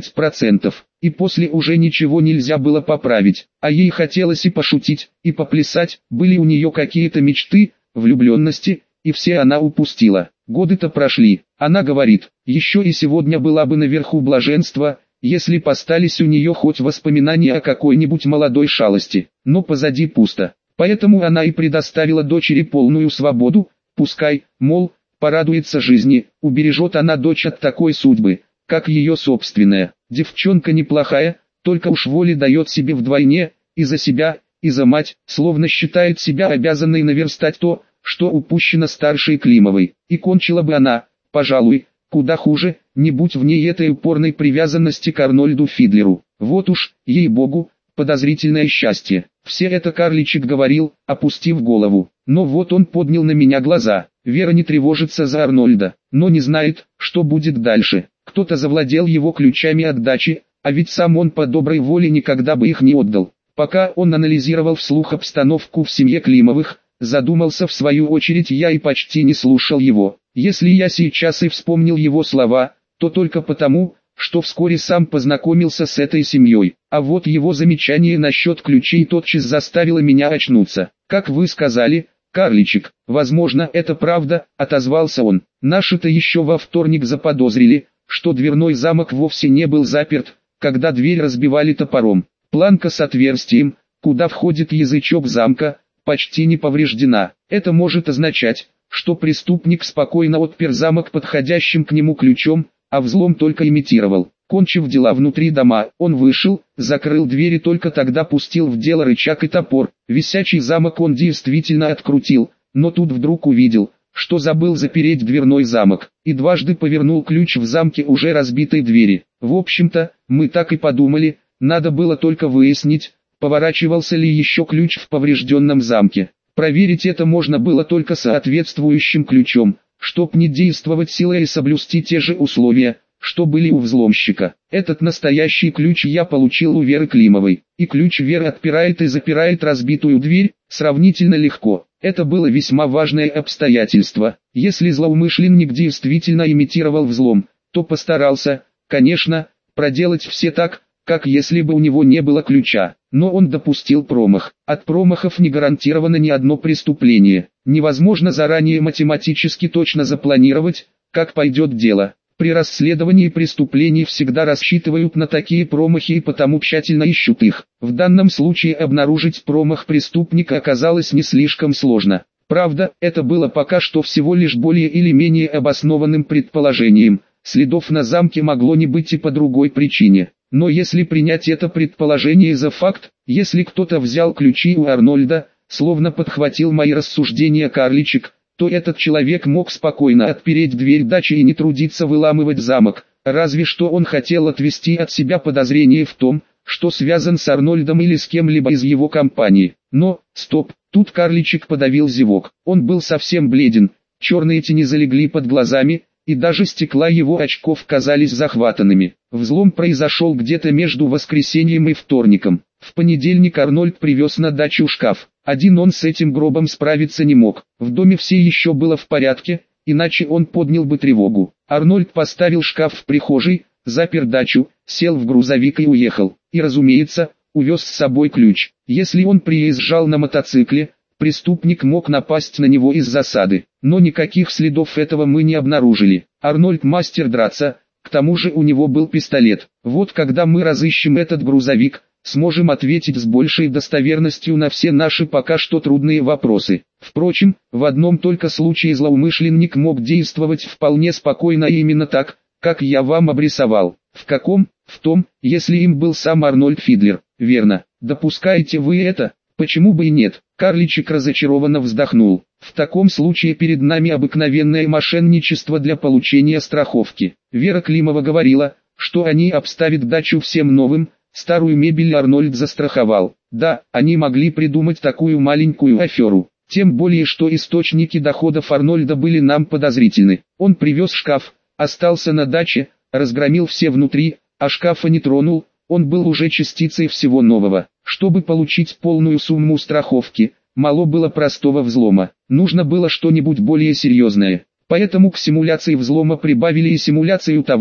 20%, и после уже ничего нельзя было поправить, а ей хотелось и пошутить, и поплясать, были у нее какие-то мечты, влюбленности, и все она упустила. Годы-то прошли, она говорит, еще и сегодня была бы наверху блаженства, если б остались у нее хоть воспоминания о какой-нибудь молодой шалости, но позади пусто. Поэтому она и предоставила дочери полную свободу, пускай, мол, порадуется жизни, убережет она дочь от такой судьбы, как ее собственная. Девчонка неплохая, только уж воли дает себе вдвойне, и за себя, и за мать, словно считает себя обязанной наверстать то, что упущено старшей Климовой. И кончила бы она, пожалуй, куда хуже, не будь в ней этой упорной привязанности к Арнольду Фидлеру. Вот уж, ей-богу, подозрительное счастье. Все это Карличек говорил, опустив голову. Но вот он поднял на меня глаза. Вера не тревожится за Арнольда, но не знает, что будет дальше. Кто-то завладел его ключами от дачи, а ведь сам он по доброй воле никогда бы их не отдал. Пока он анализировал вслух обстановку в семье Климовых, задумался в свою очередь я и почти не слушал его. Если я сейчас и вспомнил его слова, то только потому, что вскоре сам познакомился с этой семьей. А вот его замечание насчет ключей тотчас заставило меня очнуться. «Как вы сказали, Карличек, возможно, это правда», — отозвался он. «Наши-то еще во вторник заподозрили, что дверной замок вовсе не был заперт, когда дверь разбивали топором. Планка с отверстием, куда входит язычок замка, почти не повреждена. Это может означать, что преступник спокойно отпер замок подходящим к нему ключом, а взлом только имитировал. Кончив дела внутри дома, он вышел, закрыл дверь и только тогда пустил в дело рычаг и топор. Висячий замок он действительно открутил, но тут вдруг увидел, что забыл запереть дверной замок, и дважды повернул ключ в замке уже разбитой двери. В общем-то, мы так и подумали, надо было только выяснить, поворачивался ли еще ключ в поврежденном замке. Проверить это можно было только соответствующим ключом, чтоб не действовать силой и соблюсти те же условия, что были у взломщика. Этот настоящий ключ я получил у Веры Климовой, и ключ Веры отпирает и запирает разбитую дверь, сравнительно легко. Это было весьма важное обстоятельство. Если злоумышленник действительно имитировал взлом, то постарался, конечно, проделать все так, как если бы у него не было ключа. Но он допустил промах. От промахов не гарантировано ни одно преступление. Невозможно заранее математически точно запланировать, как пойдет дело. При расследовании преступлений всегда рассчитывают на такие промахи и потому тщательно ищут их. В данном случае обнаружить промах преступника оказалось не слишком сложно. Правда, это было пока что всего лишь более или менее обоснованным предположением. Следов на замке могло не быть и по другой причине. Но если принять это предположение за факт, если кто-то взял ключи у Арнольда, словно подхватил мои рассуждения Карличек, то этот человек мог спокойно отпереть дверь дачи и не трудиться выламывать замок, разве что он хотел отвести от себя подозрение в том, что связан с Арнольдом или с кем-либо из его компании. Но, стоп, тут Карличек подавил зевок. Он был совсем бледен, черные тени залегли под глазами, и даже стекла его очков казались захватанными. Взлом произошел где-то между воскресеньем и вторником. В понедельник Арнольд привез на дачу шкаф. Один он с этим гробом справиться не мог. В доме все еще было в порядке, иначе он поднял бы тревогу. Арнольд поставил шкаф в прихожей, запер дачу, сел в грузовик и уехал. И, разумеется, увез с собой ключ. Если он приезжал на мотоцикле, преступник мог напасть на него из засады. Но никаких следов этого мы не обнаружили. Арнольд мастер драться, к тому же у него был пистолет. Вот когда мы разыщем этот грузовик, сможем ответить с большей достоверностью на все наши пока что трудные вопросы. Впрочем, в одном только случае злоумышленник мог действовать вполне спокойно и именно так, как я вам обрисовал. В каком? В том, если им был сам Арнольд Фидлер. Верно. Допускаете вы это? Почему бы и нет? Карличек разочарованно вздохнул. В таком случае перед нами обыкновенное мошенничество для получения страховки. Вера Климова говорила, что они обставят дачу всем новым, старую мебель Арнольд застраховал. Да, они могли придумать такую маленькую аферу. Тем более, что источники доходов Арнольда были нам подозрительны. Он привез шкаф, остался на даче, разгромил все внутри, а шкафа не тронул, он был уже частицей всего нового. Чтобы получить полную сумму страховки, мало было простого взлома. Нужно было что-нибудь более серьезное. Поэтому к симуляции взлома прибавили и симуляцию того,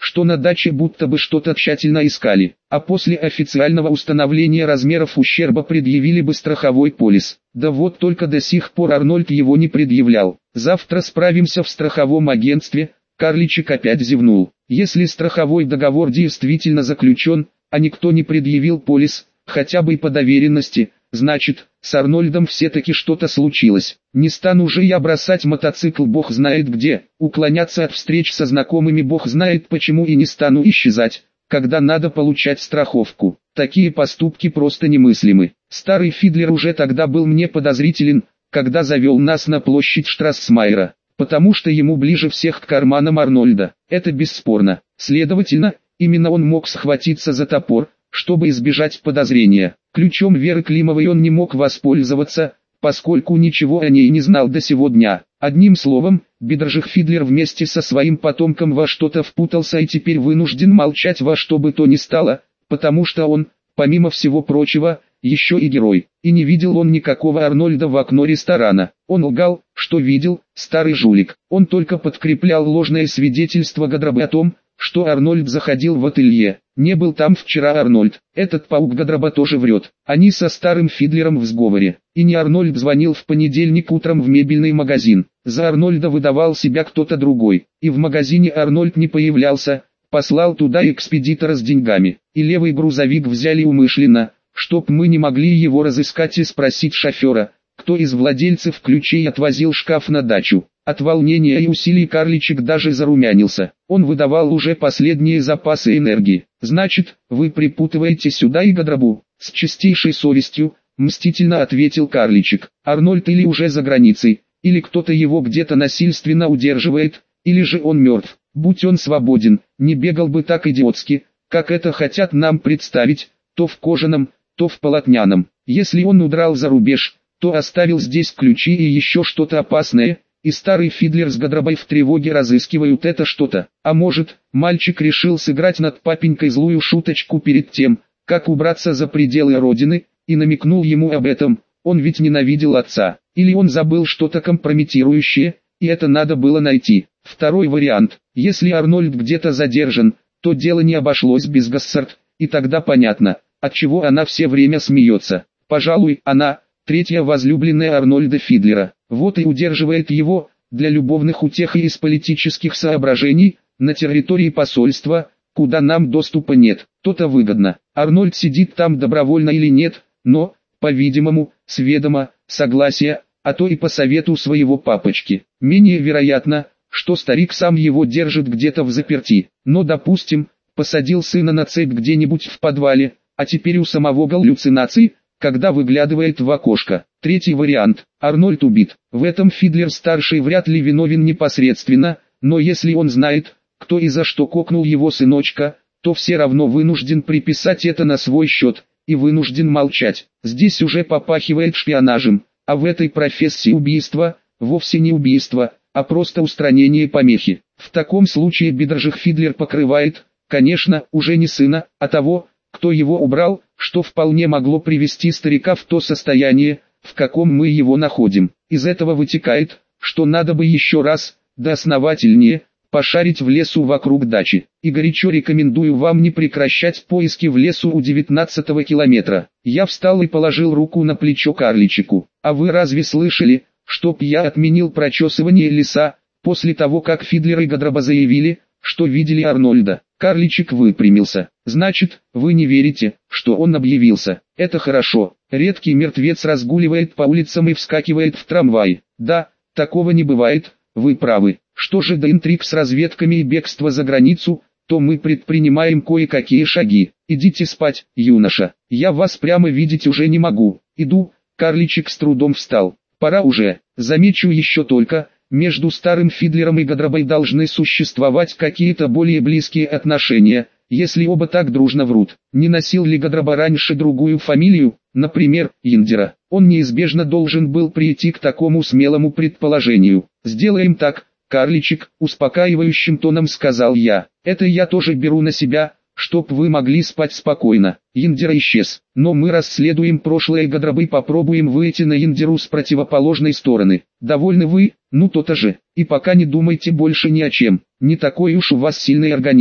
что на даче будто бы что-то тщательно искали, а после официального установления размеров ущерба предъявили бы страховой полис. Да вот только до сих пор Арнольд его не предъявлял. Завтра справимся в страховом агентстве. Карличик опять зевнул. Если страховой договор действительно заключен, а никто не предъявил полис, хотя бы и по доверенности, значит, с Арнольдом все-таки что-то случилось. Не стану же я бросать мотоцикл бог знает где, уклоняться от встреч со знакомыми бог знает почему и не стану исчезать, когда надо получать страховку. Такие поступки просто немыслимы. Старый Фидлер уже тогда был мне подозрителен, когда завел нас на площадь Штрассмайера, потому что ему ближе всех к карманам Арнольда. Это бесспорно. Следовательно, именно он мог схватиться за топор, чтобы избежать подозрения. Ключом Веры Климовой он не мог воспользоваться, поскольку ничего о ней не знал до сего дня. Одним словом, Бедржих Фидлер вместе со своим потомком во что-то впутался и теперь вынужден молчать во что бы то ни стало, потому что он, помимо всего прочего, еще и герой. И не видел он никакого Арнольда в окно ресторана. Он лгал, что видел, старый жулик. Он только подкреплял ложное свидетельство Гадрабы о том, что Арнольд заходил в ателье. Не был там вчера Арнольд. Этот паук Гадраба тоже врет. Они со старым Фидлером в сговоре. И не Арнольд звонил в понедельник утром в мебельный магазин. За Арнольда выдавал себя кто-то другой. И в магазине Арнольд не появлялся. Послал туда экспедитора с деньгами. И левый грузовик взяли умышленно, чтоб мы не могли его разыскать и спросить шофера, кто из владельцев ключей отвозил шкаф на дачу. От волнения и усилий Карличик даже зарумянился. Он выдавал уже последние запасы энергии. «Значит, вы припутываете сюда и Гадрабу?» С чистейшей совестью, мстительно ответил Карличик. «Арнольд или уже за границей, или кто-то его где-то насильственно удерживает, или же он мертв. Будь он свободен, не бегал бы так идиотски, как это хотят нам представить, то в кожаном, то в полотняном. Если он удрал за рубеж, то оставил здесь ключи и еще что-то опасное, и старый Фидлер с Гадрабой в тревоге разыскивают это что-то. А может, мальчик решил сыграть над папенькой злую шуточку перед тем, как убраться за пределы родины, и намекнул ему об этом, он ведь ненавидел отца. Или он забыл что-то компрометирующее, и это надо было найти. Второй вариант. Если Арнольд где-то задержан, то дело не обошлось без Гассард, и тогда понятно, отчего она все время смеется. Пожалуй, она, третья возлюбленная Арнольда Фидлера, вот и удерживает его, для любовных утех и из политических соображений, на территории посольства, куда нам доступа нет. То-то выгодно. Арнольд сидит там добровольно или нет, но, по-видимому, с ведома, согласия, а то и по совету своего папочки. Менее вероятно, что старик сам его держит где-то в заперти. Но допустим, посадил сына на цепь где-нибудь в подвале, а теперь у самого галлюцинации, когда выглядывает в окошко. Третий вариант. Арнольд убит. В этом Фидлер-старший вряд ли виновен непосредственно, но если он знает, кто и за что кокнул его сыночка, то все равно вынужден приписать это на свой счет, и вынужден молчать. Здесь уже попахивает шпионажем, а в этой профессии убийство, вовсе не убийство, а просто устранение помехи. В таком случае Бедржих Фидлер покрывает, конечно, уже не сына, а того, кто его убрал, что вполне могло привести старика в то состояние, в каком мы его находим. Из этого вытекает, что надо бы еще раз, да основательнее, пошарить в лесу вокруг дачи. И горячо рекомендую вам не прекращать поиски в лесу у 19-го километра. Я встал и положил руку на плечо Карличику. А вы разве слышали, чтоб я отменил прочесывание леса, после того как Фидлер и Гадраба заявили, что видели Арнольда? Карличик выпрямился. Значит, вы не верите, что он объявился. Это хорошо. Редкий мертвец разгуливает по улицам и вскакивает в трамвай. Да, такого не бывает, вы правы. Что же до интриг с разведками и бегства за границу, то мы предпринимаем кое-какие шаги. Идите спать, юноша. Я вас прямо видеть уже не могу. Иду. Карличик с трудом встал. Пора уже. Замечу еще только, между старым Фидлером и Гадрабой должны существовать какие-то более близкие отношения, если оба так дружно врут. Не носил ли Гадраба раньше другую фамилию, например, Индира? Он неизбежно должен был прийти к такому смелому предположению. Сделаем так, Карличик, успокаивающим тоном сказал я. Это я тоже беру на себя, чтоб вы могли спать спокойно. Индира исчез, но мы расследуем прошлое Гадрабы и попробуем выйти на Индиру с противоположной стороны. Довольны вы? Ну то-то же. И пока не думайте больше ни о чем. Не такой уж у вас сильный организм.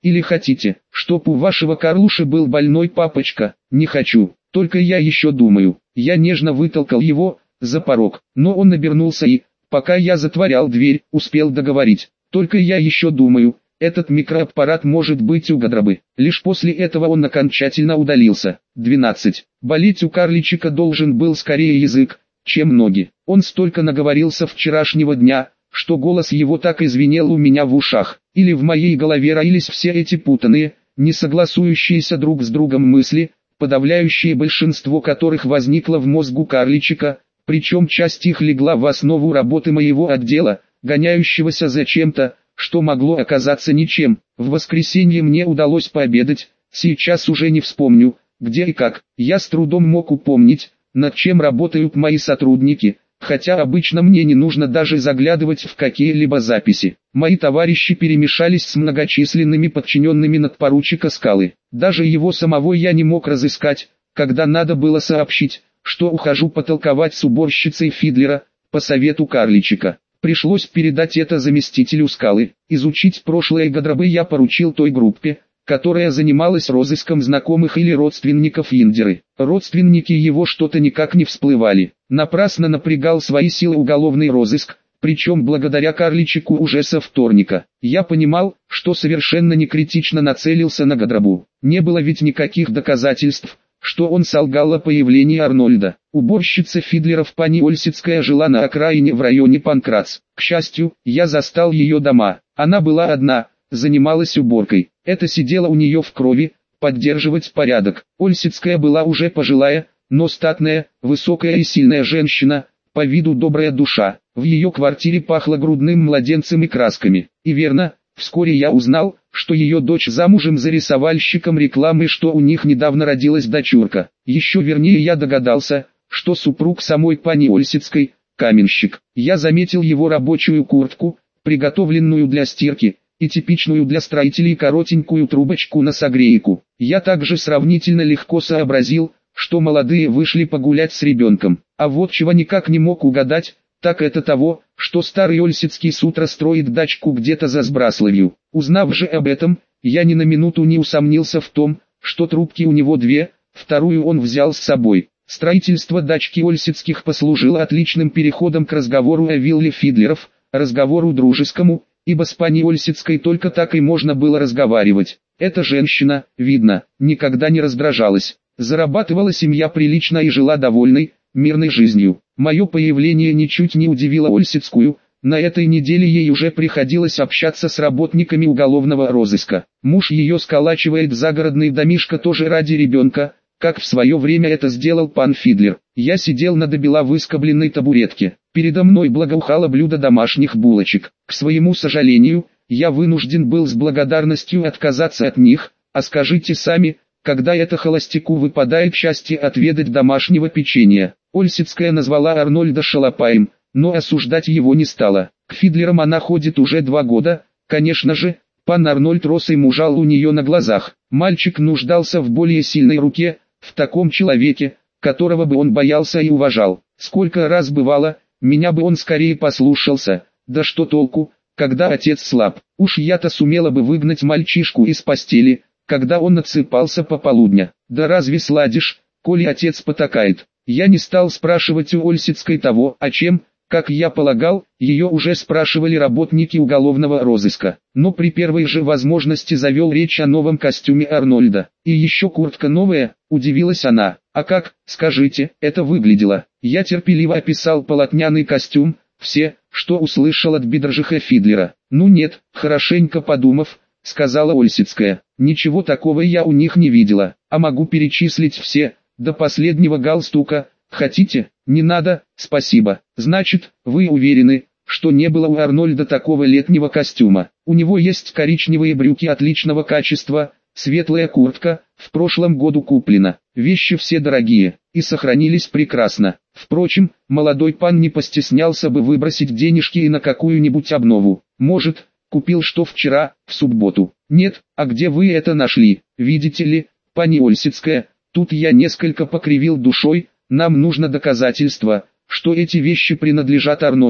Или хотите, чтоб у вашего Карлуши был больной папочка? Не хочу, только я еще думаю. Я нежно вытолкал его за порог, но он обернулся и, пока я затворял дверь, успел договорить. Только я еще думаю, этот микроаппарат может быть у Гадрабы. Лишь после этого он окончательно удалился. 12. Болеть у карличика должен был скорее язык, чем ноги. Он столько наговорился вчерашнего дня, что голос его так и звенел у меня в ушах. Или в моей голове роились все эти путанные, не согласующиеся друг с другом мысли, подавляющее большинство которых возникло в мозгу карличика, причем часть их легла в основу работы моего отдела, гоняющегося за чем-то, что могло оказаться ничем. В воскресенье мне удалось пообедать, сейчас уже не вспомню, где и как. Я с трудом мог упомнить, над чем работают мои сотрудники, хотя обычно мне не нужно даже заглядывать в какие-либо записи. Мои товарищи перемешались с многочисленными подчиненными надпоручика Скалы. Даже его самого я не мог разыскать, когда надо было сообщить, что ухожу потолковать с уборщицей Фидлера, по совету карличика. Пришлось передать это заместителю Скалы. Изучить прошлое Гадрабы я поручил той группе, которая занималась розыском знакомых или родственников Индиры. Родственники его что-то никак не всплывали. Напрасно напрягал свои силы уголовный розыск, причем благодаря карличику уже со вторника. Я понимал, что совершенно не критично нацелился на Гадрабу. Не было ведь никаких доказательств, что он солгал о появлении Арнольда. Уборщица Фидлеров пани Ольсицкая жила на окраине в районе Панкрац. К счастью, я застал ее дома. Она была одна, занималась уборкой. Это сидело у нее в крови, поддерживать порядок. Ольсицкая была уже пожилая, но статная, высокая и сильная женщина, по виду добрая душа. В ее квартире пахло грудным младенцем и красками. И верно, вскоре я узнал, что ее дочь замужем за рисовальщиком рекламы, что у них недавно родилась дочурка. Еще вернее я догадался, что супруг самой пани Ольсицкой – каменщик. Я заметил его рабочую куртку, приготовленную для стирки, и типичную для строителей коротенькую трубочку на согрейку. Я также сравнительно легко сообразил, что молодые вышли погулять с ребенком. А вот чего никак не мог угадать, так это того, что старый Ольсицкий с утра строит дачку где-то за Сбрасловью. Узнав же об этом, я ни на минуту не усомнился в том, что трубки у него две, вторую он взял с собой. Строительство дачки Ольсицких послужило отличным переходом к разговору о вилле Фидлеров, разговору дружескому, ибо с пани Ольсицкой только так и можно было разговаривать. Эта женщина, видно, никогда не раздражалась. Зарабатывала семья прилично и жила довольной, мирной жизнью. Мое появление ничуть не удивило Ольсицкую, на этой неделе ей уже приходилось общаться с работниками уголовного розыска. Муж ее сколачивает загородный домишко тоже ради ребенка, как в свое время это сделал пан Фидлер. Я сидел на добела выскобленной табуретке. Передо мной благоухало блюдо домашних булочек. К своему сожалению, я вынужден был с благодарностью отказаться от них, а скажите сами, когда это холостяку выпадает счастье отведать домашнего печенья. Ольсицкая назвала Арнольда шалопаем, но осуждать его не стала. К Фидлерам она ходит уже 2 года, конечно же, пан Арнольд рос и мужал у нее на глазах. Мальчик нуждался в более сильной руке, в таком человеке, которого бы он боялся и уважал. Сколько раз бывало, меня бы он скорее послушался, да что толку, когда отец слаб. Уж я-то сумела бы выгнать мальчишку из постели, когда он отсыпался пополудня. Да разве сладишь, коли отец потакает? Я не стал спрашивать у Ольсицкой того, о чем, как я полагал, ее уже спрашивали работники уголовного розыска. Но при первой же возможности завел речь о новом костюме Арнольда. И еще куртка новая, удивилась она. А как, скажите, это выглядело? Я терпеливо описал полотняный костюм, все, что услышал от Бидржиха Фидлера. Ну нет, хорошенько подумав, сказала Ольсицкая, ничего такого я у них не видела, а могу перечислить все, до последнего галстука. Хотите? Не надо, спасибо. Значит, вы уверены, что не было у Арнольда такого летнего костюма? У него есть коричневые брюки отличного качества, светлая куртка, в прошлом году куплена. Вещи все дорогие, и сохранились прекрасно. Впрочем, молодой пан не постеснялся бы выбросить денежки и на какую-нибудь обнову. Может, купил что вчера, в субботу. Нет, а где вы это нашли? Видите ли, пани Ольсицкая, тут я несколько покривил душой, нам нужно доказательство, что эти вещи принадлежат Арнольду.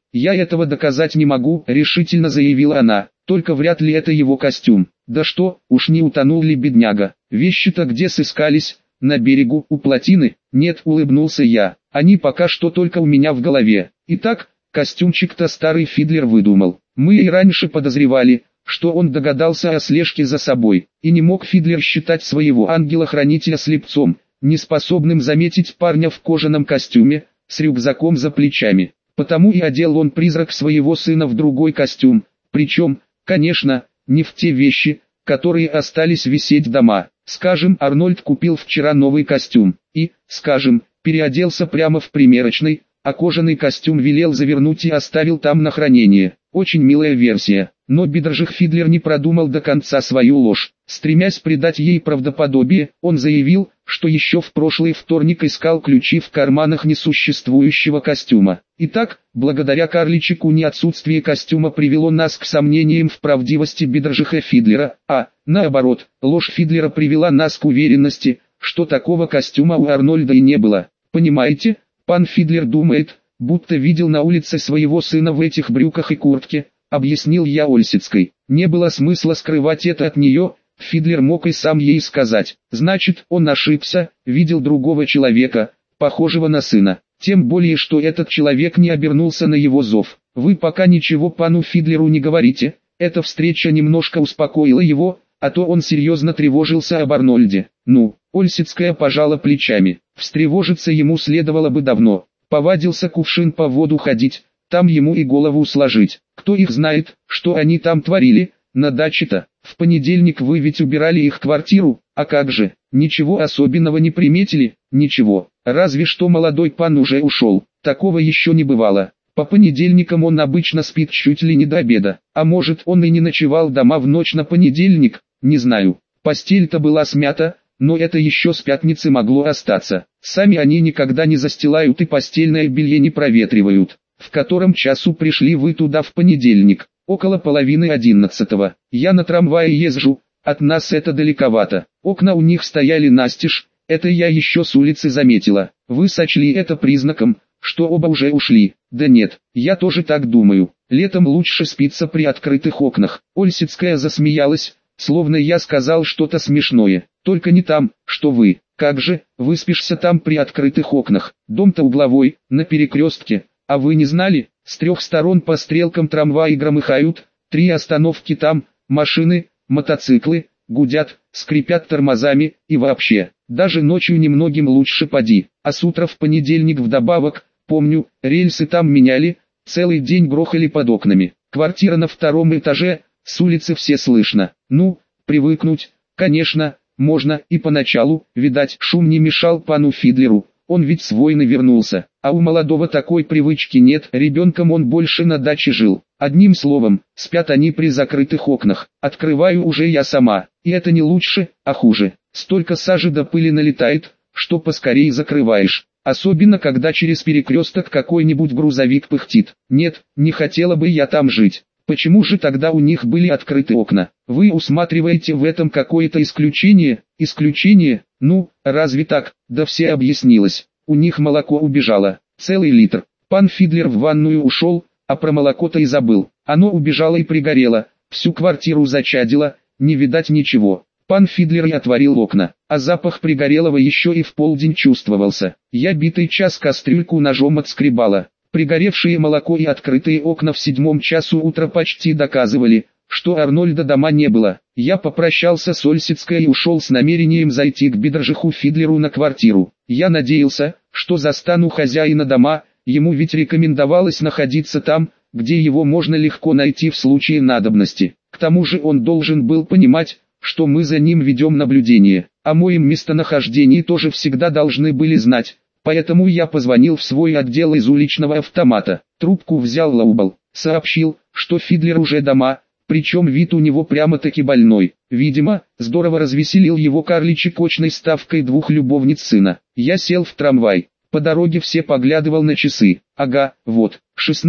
«Я этого доказать не могу», — решительно заявила она. «Только вряд ли это его костюм. Да что, уж не утонул ли бедняга? Вещи-то где сыскались? На берегу, у плотины?» «Нет», — улыбнулся я. «Они пока что только у меня в голове. Итак, костюмчик-то старый Фидлер выдумал. Мы и раньше подозревали, что он догадался о слежке за собой. И не мог Фидлер считать своего ангела-хранителя слепцом, неспособным заметить парня в кожаном костюме, с рюкзаком за плечами. Потому и одел он призрак своего сына в другой костюм, причем, конечно, не в те вещи, которые остались висеть дома. Скажем, Арнольд купил вчера новый костюм и, скажем, переоделся прямо в примерочной, а кожаный костюм велел завернуть и оставил там на хранение. Очень милая версия. Но бедрожих Фидлер не продумал до конца свою ложь. Стремясь придать ей правдоподобие, он заявил, что еще в прошлый вторник искал ключи в карманах несуществующего костюма. Итак, благодаря карличику не отсутствие костюма привело нас к сомнениям в правдивости бедрожиха Фидлера, а, наоборот, ложь Фидлера привела нас к уверенности, что такого костюма у Арнольда и не было. Понимаете, пан Фидлер думает, будто видел на улице своего сына в этих брюках и куртке, объяснил я Ольсицкой. Не было смысла скрывать это от нее, Фидлер мог и сам ей сказать. Значит, он ошибся, видел другого человека, похожего на сына. Тем более, что этот человек не обернулся на его зов. Вы пока ничего пану Фидлеру не говорите. Эта встреча немножко успокоила его, а то он серьезно тревожился об Арнольде. Ну, Ольсицкая пожала плечами. Встревожиться ему следовало бы давно. Повадился кувшин по воду ходить, там ему и голову сложить. Кто их знает, что они там творили, на даче-то. В понедельник вы ведь убирали их квартиру, а как же, ничего особенного не приметили? Ничего, разве что молодой пан уже ушел, такого еще не бывало. По понедельникам он обычно спит чуть ли не до обеда, а может он и не ночевал дома в ночь на понедельник, не знаю. Постель-то была смята, но это еще с пятницы могло остаться. Сами они никогда не застилают и постельное белье не проветривают. В котором часу пришли вы туда в понедельник? Около половины 11. Я на трамвае езжу, от нас это далековато. Окна у них стояли настежь, это я еще с улицы заметила. Вы сочли это признаком, что оба уже ушли? Да нет, я тоже так думаю. Летом лучше спится при открытых окнах. Ольсицкая засмеялась, словно я сказал что-то смешное. Только не там, что вы. Как же, выспишься там при открытых окнах. Дом-то угловой, на перекрестке. А вы не знали? С трех сторон по стрелкам трамваи громыхают, 3 остановки там, машины, мотоциклы, гудят, скрипят тормозами, и вообще, даже ночью немногим лучше поди. А с утра в понедельник вдобавок, помню, рельсы там меняли, целый день грохали под окнами. Квартира на 2-м этаже, с улицы все слышно. Ну, привыкнуть, конечно, можно, и поначалу, видать, шум не мешал пану Фидлеру. Он ведь с войны вернулся, а у молодого такой привычки нет, ребенком он больше на даче жил. Одним словом, спят они при закрытых окнах, открываю уже я сама, и это не лучше, а хуже. Столько сажи да пыли налетает, что поскорей закрываешь, особенно когда через перекресток какой-нибудь грузовик пыхтит. Нет, не хотела бы я там жить. Почему же тогда у них были открыты окна? Вы усматриваете в этом какое-то исключение? Исключение? Ну, разве так? Да все объяснилось. У них молоко убежало. Целый литр. Пан Фидлер в ванную ушел, а про молоко-то и забыл. Оно убежало и пригорело. Всю квартиру зачадило, не видать ничего. Пан Фидлер и отворил окна, а запах пригорелого еще и в полдень чувствовался. Я битый час кастрюльку ножом отскребала. Пригоревшее молоко и открытые окна в 7 часу утра почти доказывали, что Арнольда дома не было. Я попрощался с Ольсицкой и ушел с намерением зайти к бедрожиху Фидлеру на квартиру. Я надеялся, что застану хозяина дома, ему ведь рекомендовалось находиться там, где его можно легко найти в случае надобности. К тому же он должен был понимать, что мы за ним ведем наблюдение. О моем местонахождении тоже всегда должны были знать. Поэтому я позвонил в свой отдел из уличного автомата. Трубку взял Лаубал, сообщил, что Фидлер уже дома, причем вид у него прямо-таки больной. Видимо, здорово развеселил его карличик очной ставкой 2 любовниц сына. Я сел в трамвай. По дороге все поглядывал на часы. Ага, вот,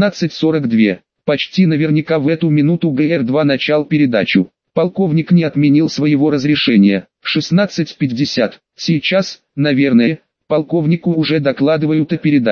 16:42. Почти наверняка в эту минуту ГР-2 начал передачу. Полковник не отменил своего разрешения. 16:50. Сейчас, наверное, полковнику уже докладывают о передаче.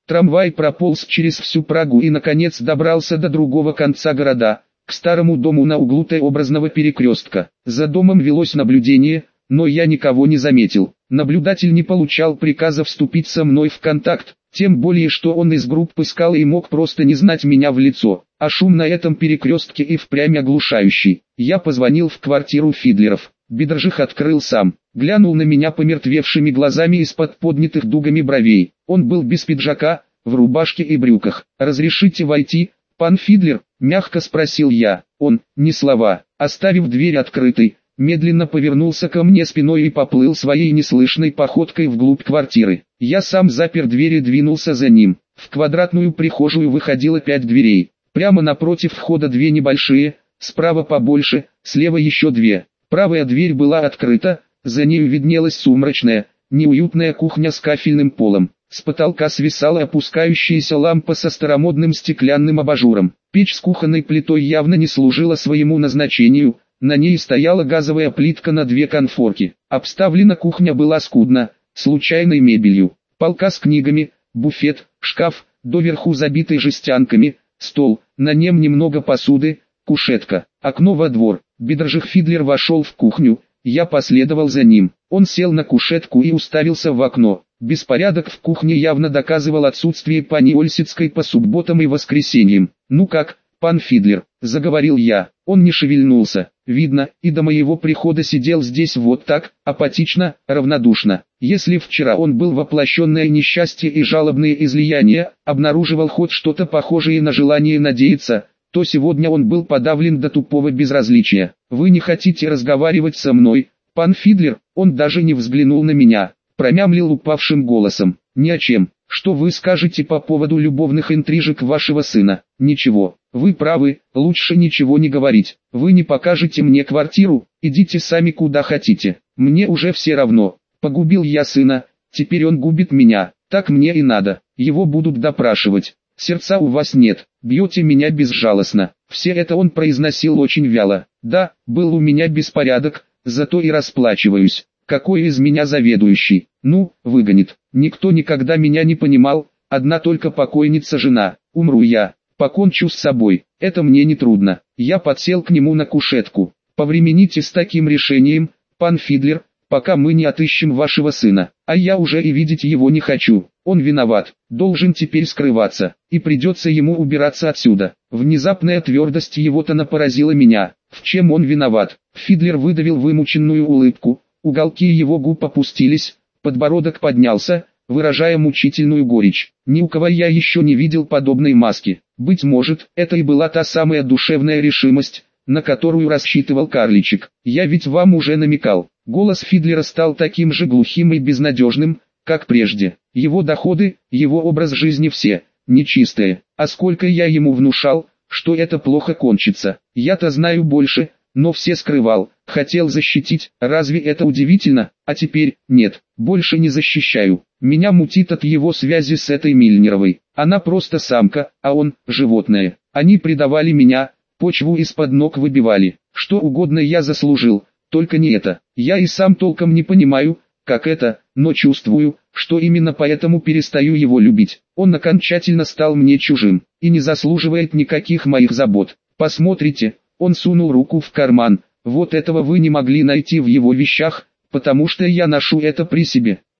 Трамвай прополз через всю Прагу и наконец добрался до другого конца города, к старому дому на углу Т-образного перекрестка. За домом велось наблюдение, но я никого не заметил. Наблюдатель не получал приказа вступить со мной в контакт, тем более что он из группы скал и мог просто не знать меня в лицо. А шум на этом перекрестке и впрямь оглушающий. Я позвонил в квартиру Фидлеров. Бедржих открыл сам, глянул на меня помертвевшими глазами из-под поднятых дугами бровей. Он был без пиджака, в рубашке и брюках. «Разрешите войти, пан Фидлер?» – мягко спросил я. Он, ни слова, оставив дверь открытой, медленно повернулся ко мне спиной и поплыл своей неслышной походкой вглубь квартиры. Я сам запер дверь и двинулся за ним. В квадратную прихожую выходило 5 дверей. Прямо напротив входа 2 небольшие, справа побольше, слева еще 2. Правая дверь была открыта, за нею виднелась сумрачная, неуютная кухня с кафельным полом. С потолка свисала опускающаяся лампа со старомодным стеклянным абажуром. Печь с кухонной плитой явно не служила своему назначению, на ней стояла газовая плитка на 2 конфорки. Обставлена кухня была скудно, случайной мебелью. Полка с книгами, буфет, шкаф, доверху забитый жестянками, стол, на нем немного посуды, кушетка, окно во двор. Бедржих Фидлер вошел в кухню, я последовал за ним. Он сел на кушетку и уставился в окно. Беспорядок в кухне явно доказывал отсутствие пани Ольсицкой по субботам и воскресеньям. «Ну как, пан Фидлер?» – заговорил я. Он не шевельнулся. Видно, и до моего прихода сидел здесь вот так, апатично, равнодушно. Если вчера он был воплощенное несчастье и жалобные излияния, обнаруживал хоть что-то похожее на желание надеяться, то сегодня он был подавлен до тупого безразличия. «Вы не хотите разговаривать со мной, пан Фидлер?» Он даже не взглянул на меня, промямлил упавшим голосом. «Ни о чем. Что вы скажете по поводу любовных интрижек вашего сына?» «Ничего. Вы правы, лучше ничего не говорить. Вы не покажете мне квартиру, идите сами куда хотите. Мне уже все равно. Погубил я сына, теперь он губит меня. Так мне и надо. Его будут допрашивать. Сердца у вас нет, бьете меня безжалостно». Все это он произносил очень вяло. «Да, был у меня беспорядок, зато и расплачиваюсь. Какой из меня заведующий? Ну, выгонит. Никто никогда меня не понимал, одна только покойница жена. Умру я, покончу с собой, это мне не трудно». Я подсел к нему на кушетку. «Повремените с таким решением, пан Фидлер, пока мы не отыщем вашего сына. А я уже и видеть его не хочу. Он виноват, должен теперь скрываться, и придется ему убираться отсюда». Внезапная твердость его тона поразила меня. В чем он виноват? Фидлер выдавил вымученную улыбку, уголки его губ опустились, подбородок поднялся, выражая мучительную горечь. Ни у кого я еще не видел подобной маски. Быть может, это и была та самая душевная решимость, на которую рассчитывал карличик. «Я ведь вам уже намекал». Голос Фидлера стал таким же глухим и безнадежным, как прежде. Его доходы, его образ жизни все нечистые. А сколько я ему внушал, что это плохо кончится. Я-то знаю больше, но все скрывал, хотел защитить. Разве это удивительно? А теперь, нет, больше не защищаю. Меня мутит от его связи с этой Мильнеровой. Она просто самка, а он – животное. Они предавали меня, почву из-под ног выбивали. Что угодно я заслужил, только не это. Я и сам толком не понимаю, как это, но чувствую, что именно поэтому перестаю его любить. Он окончательно стал мне чужим, и не заслуживает никаких моих забот. Посмотрите, он сунул руку в карман, вот этого вы не могли найти в его вещах, потому что я ношу это при себе.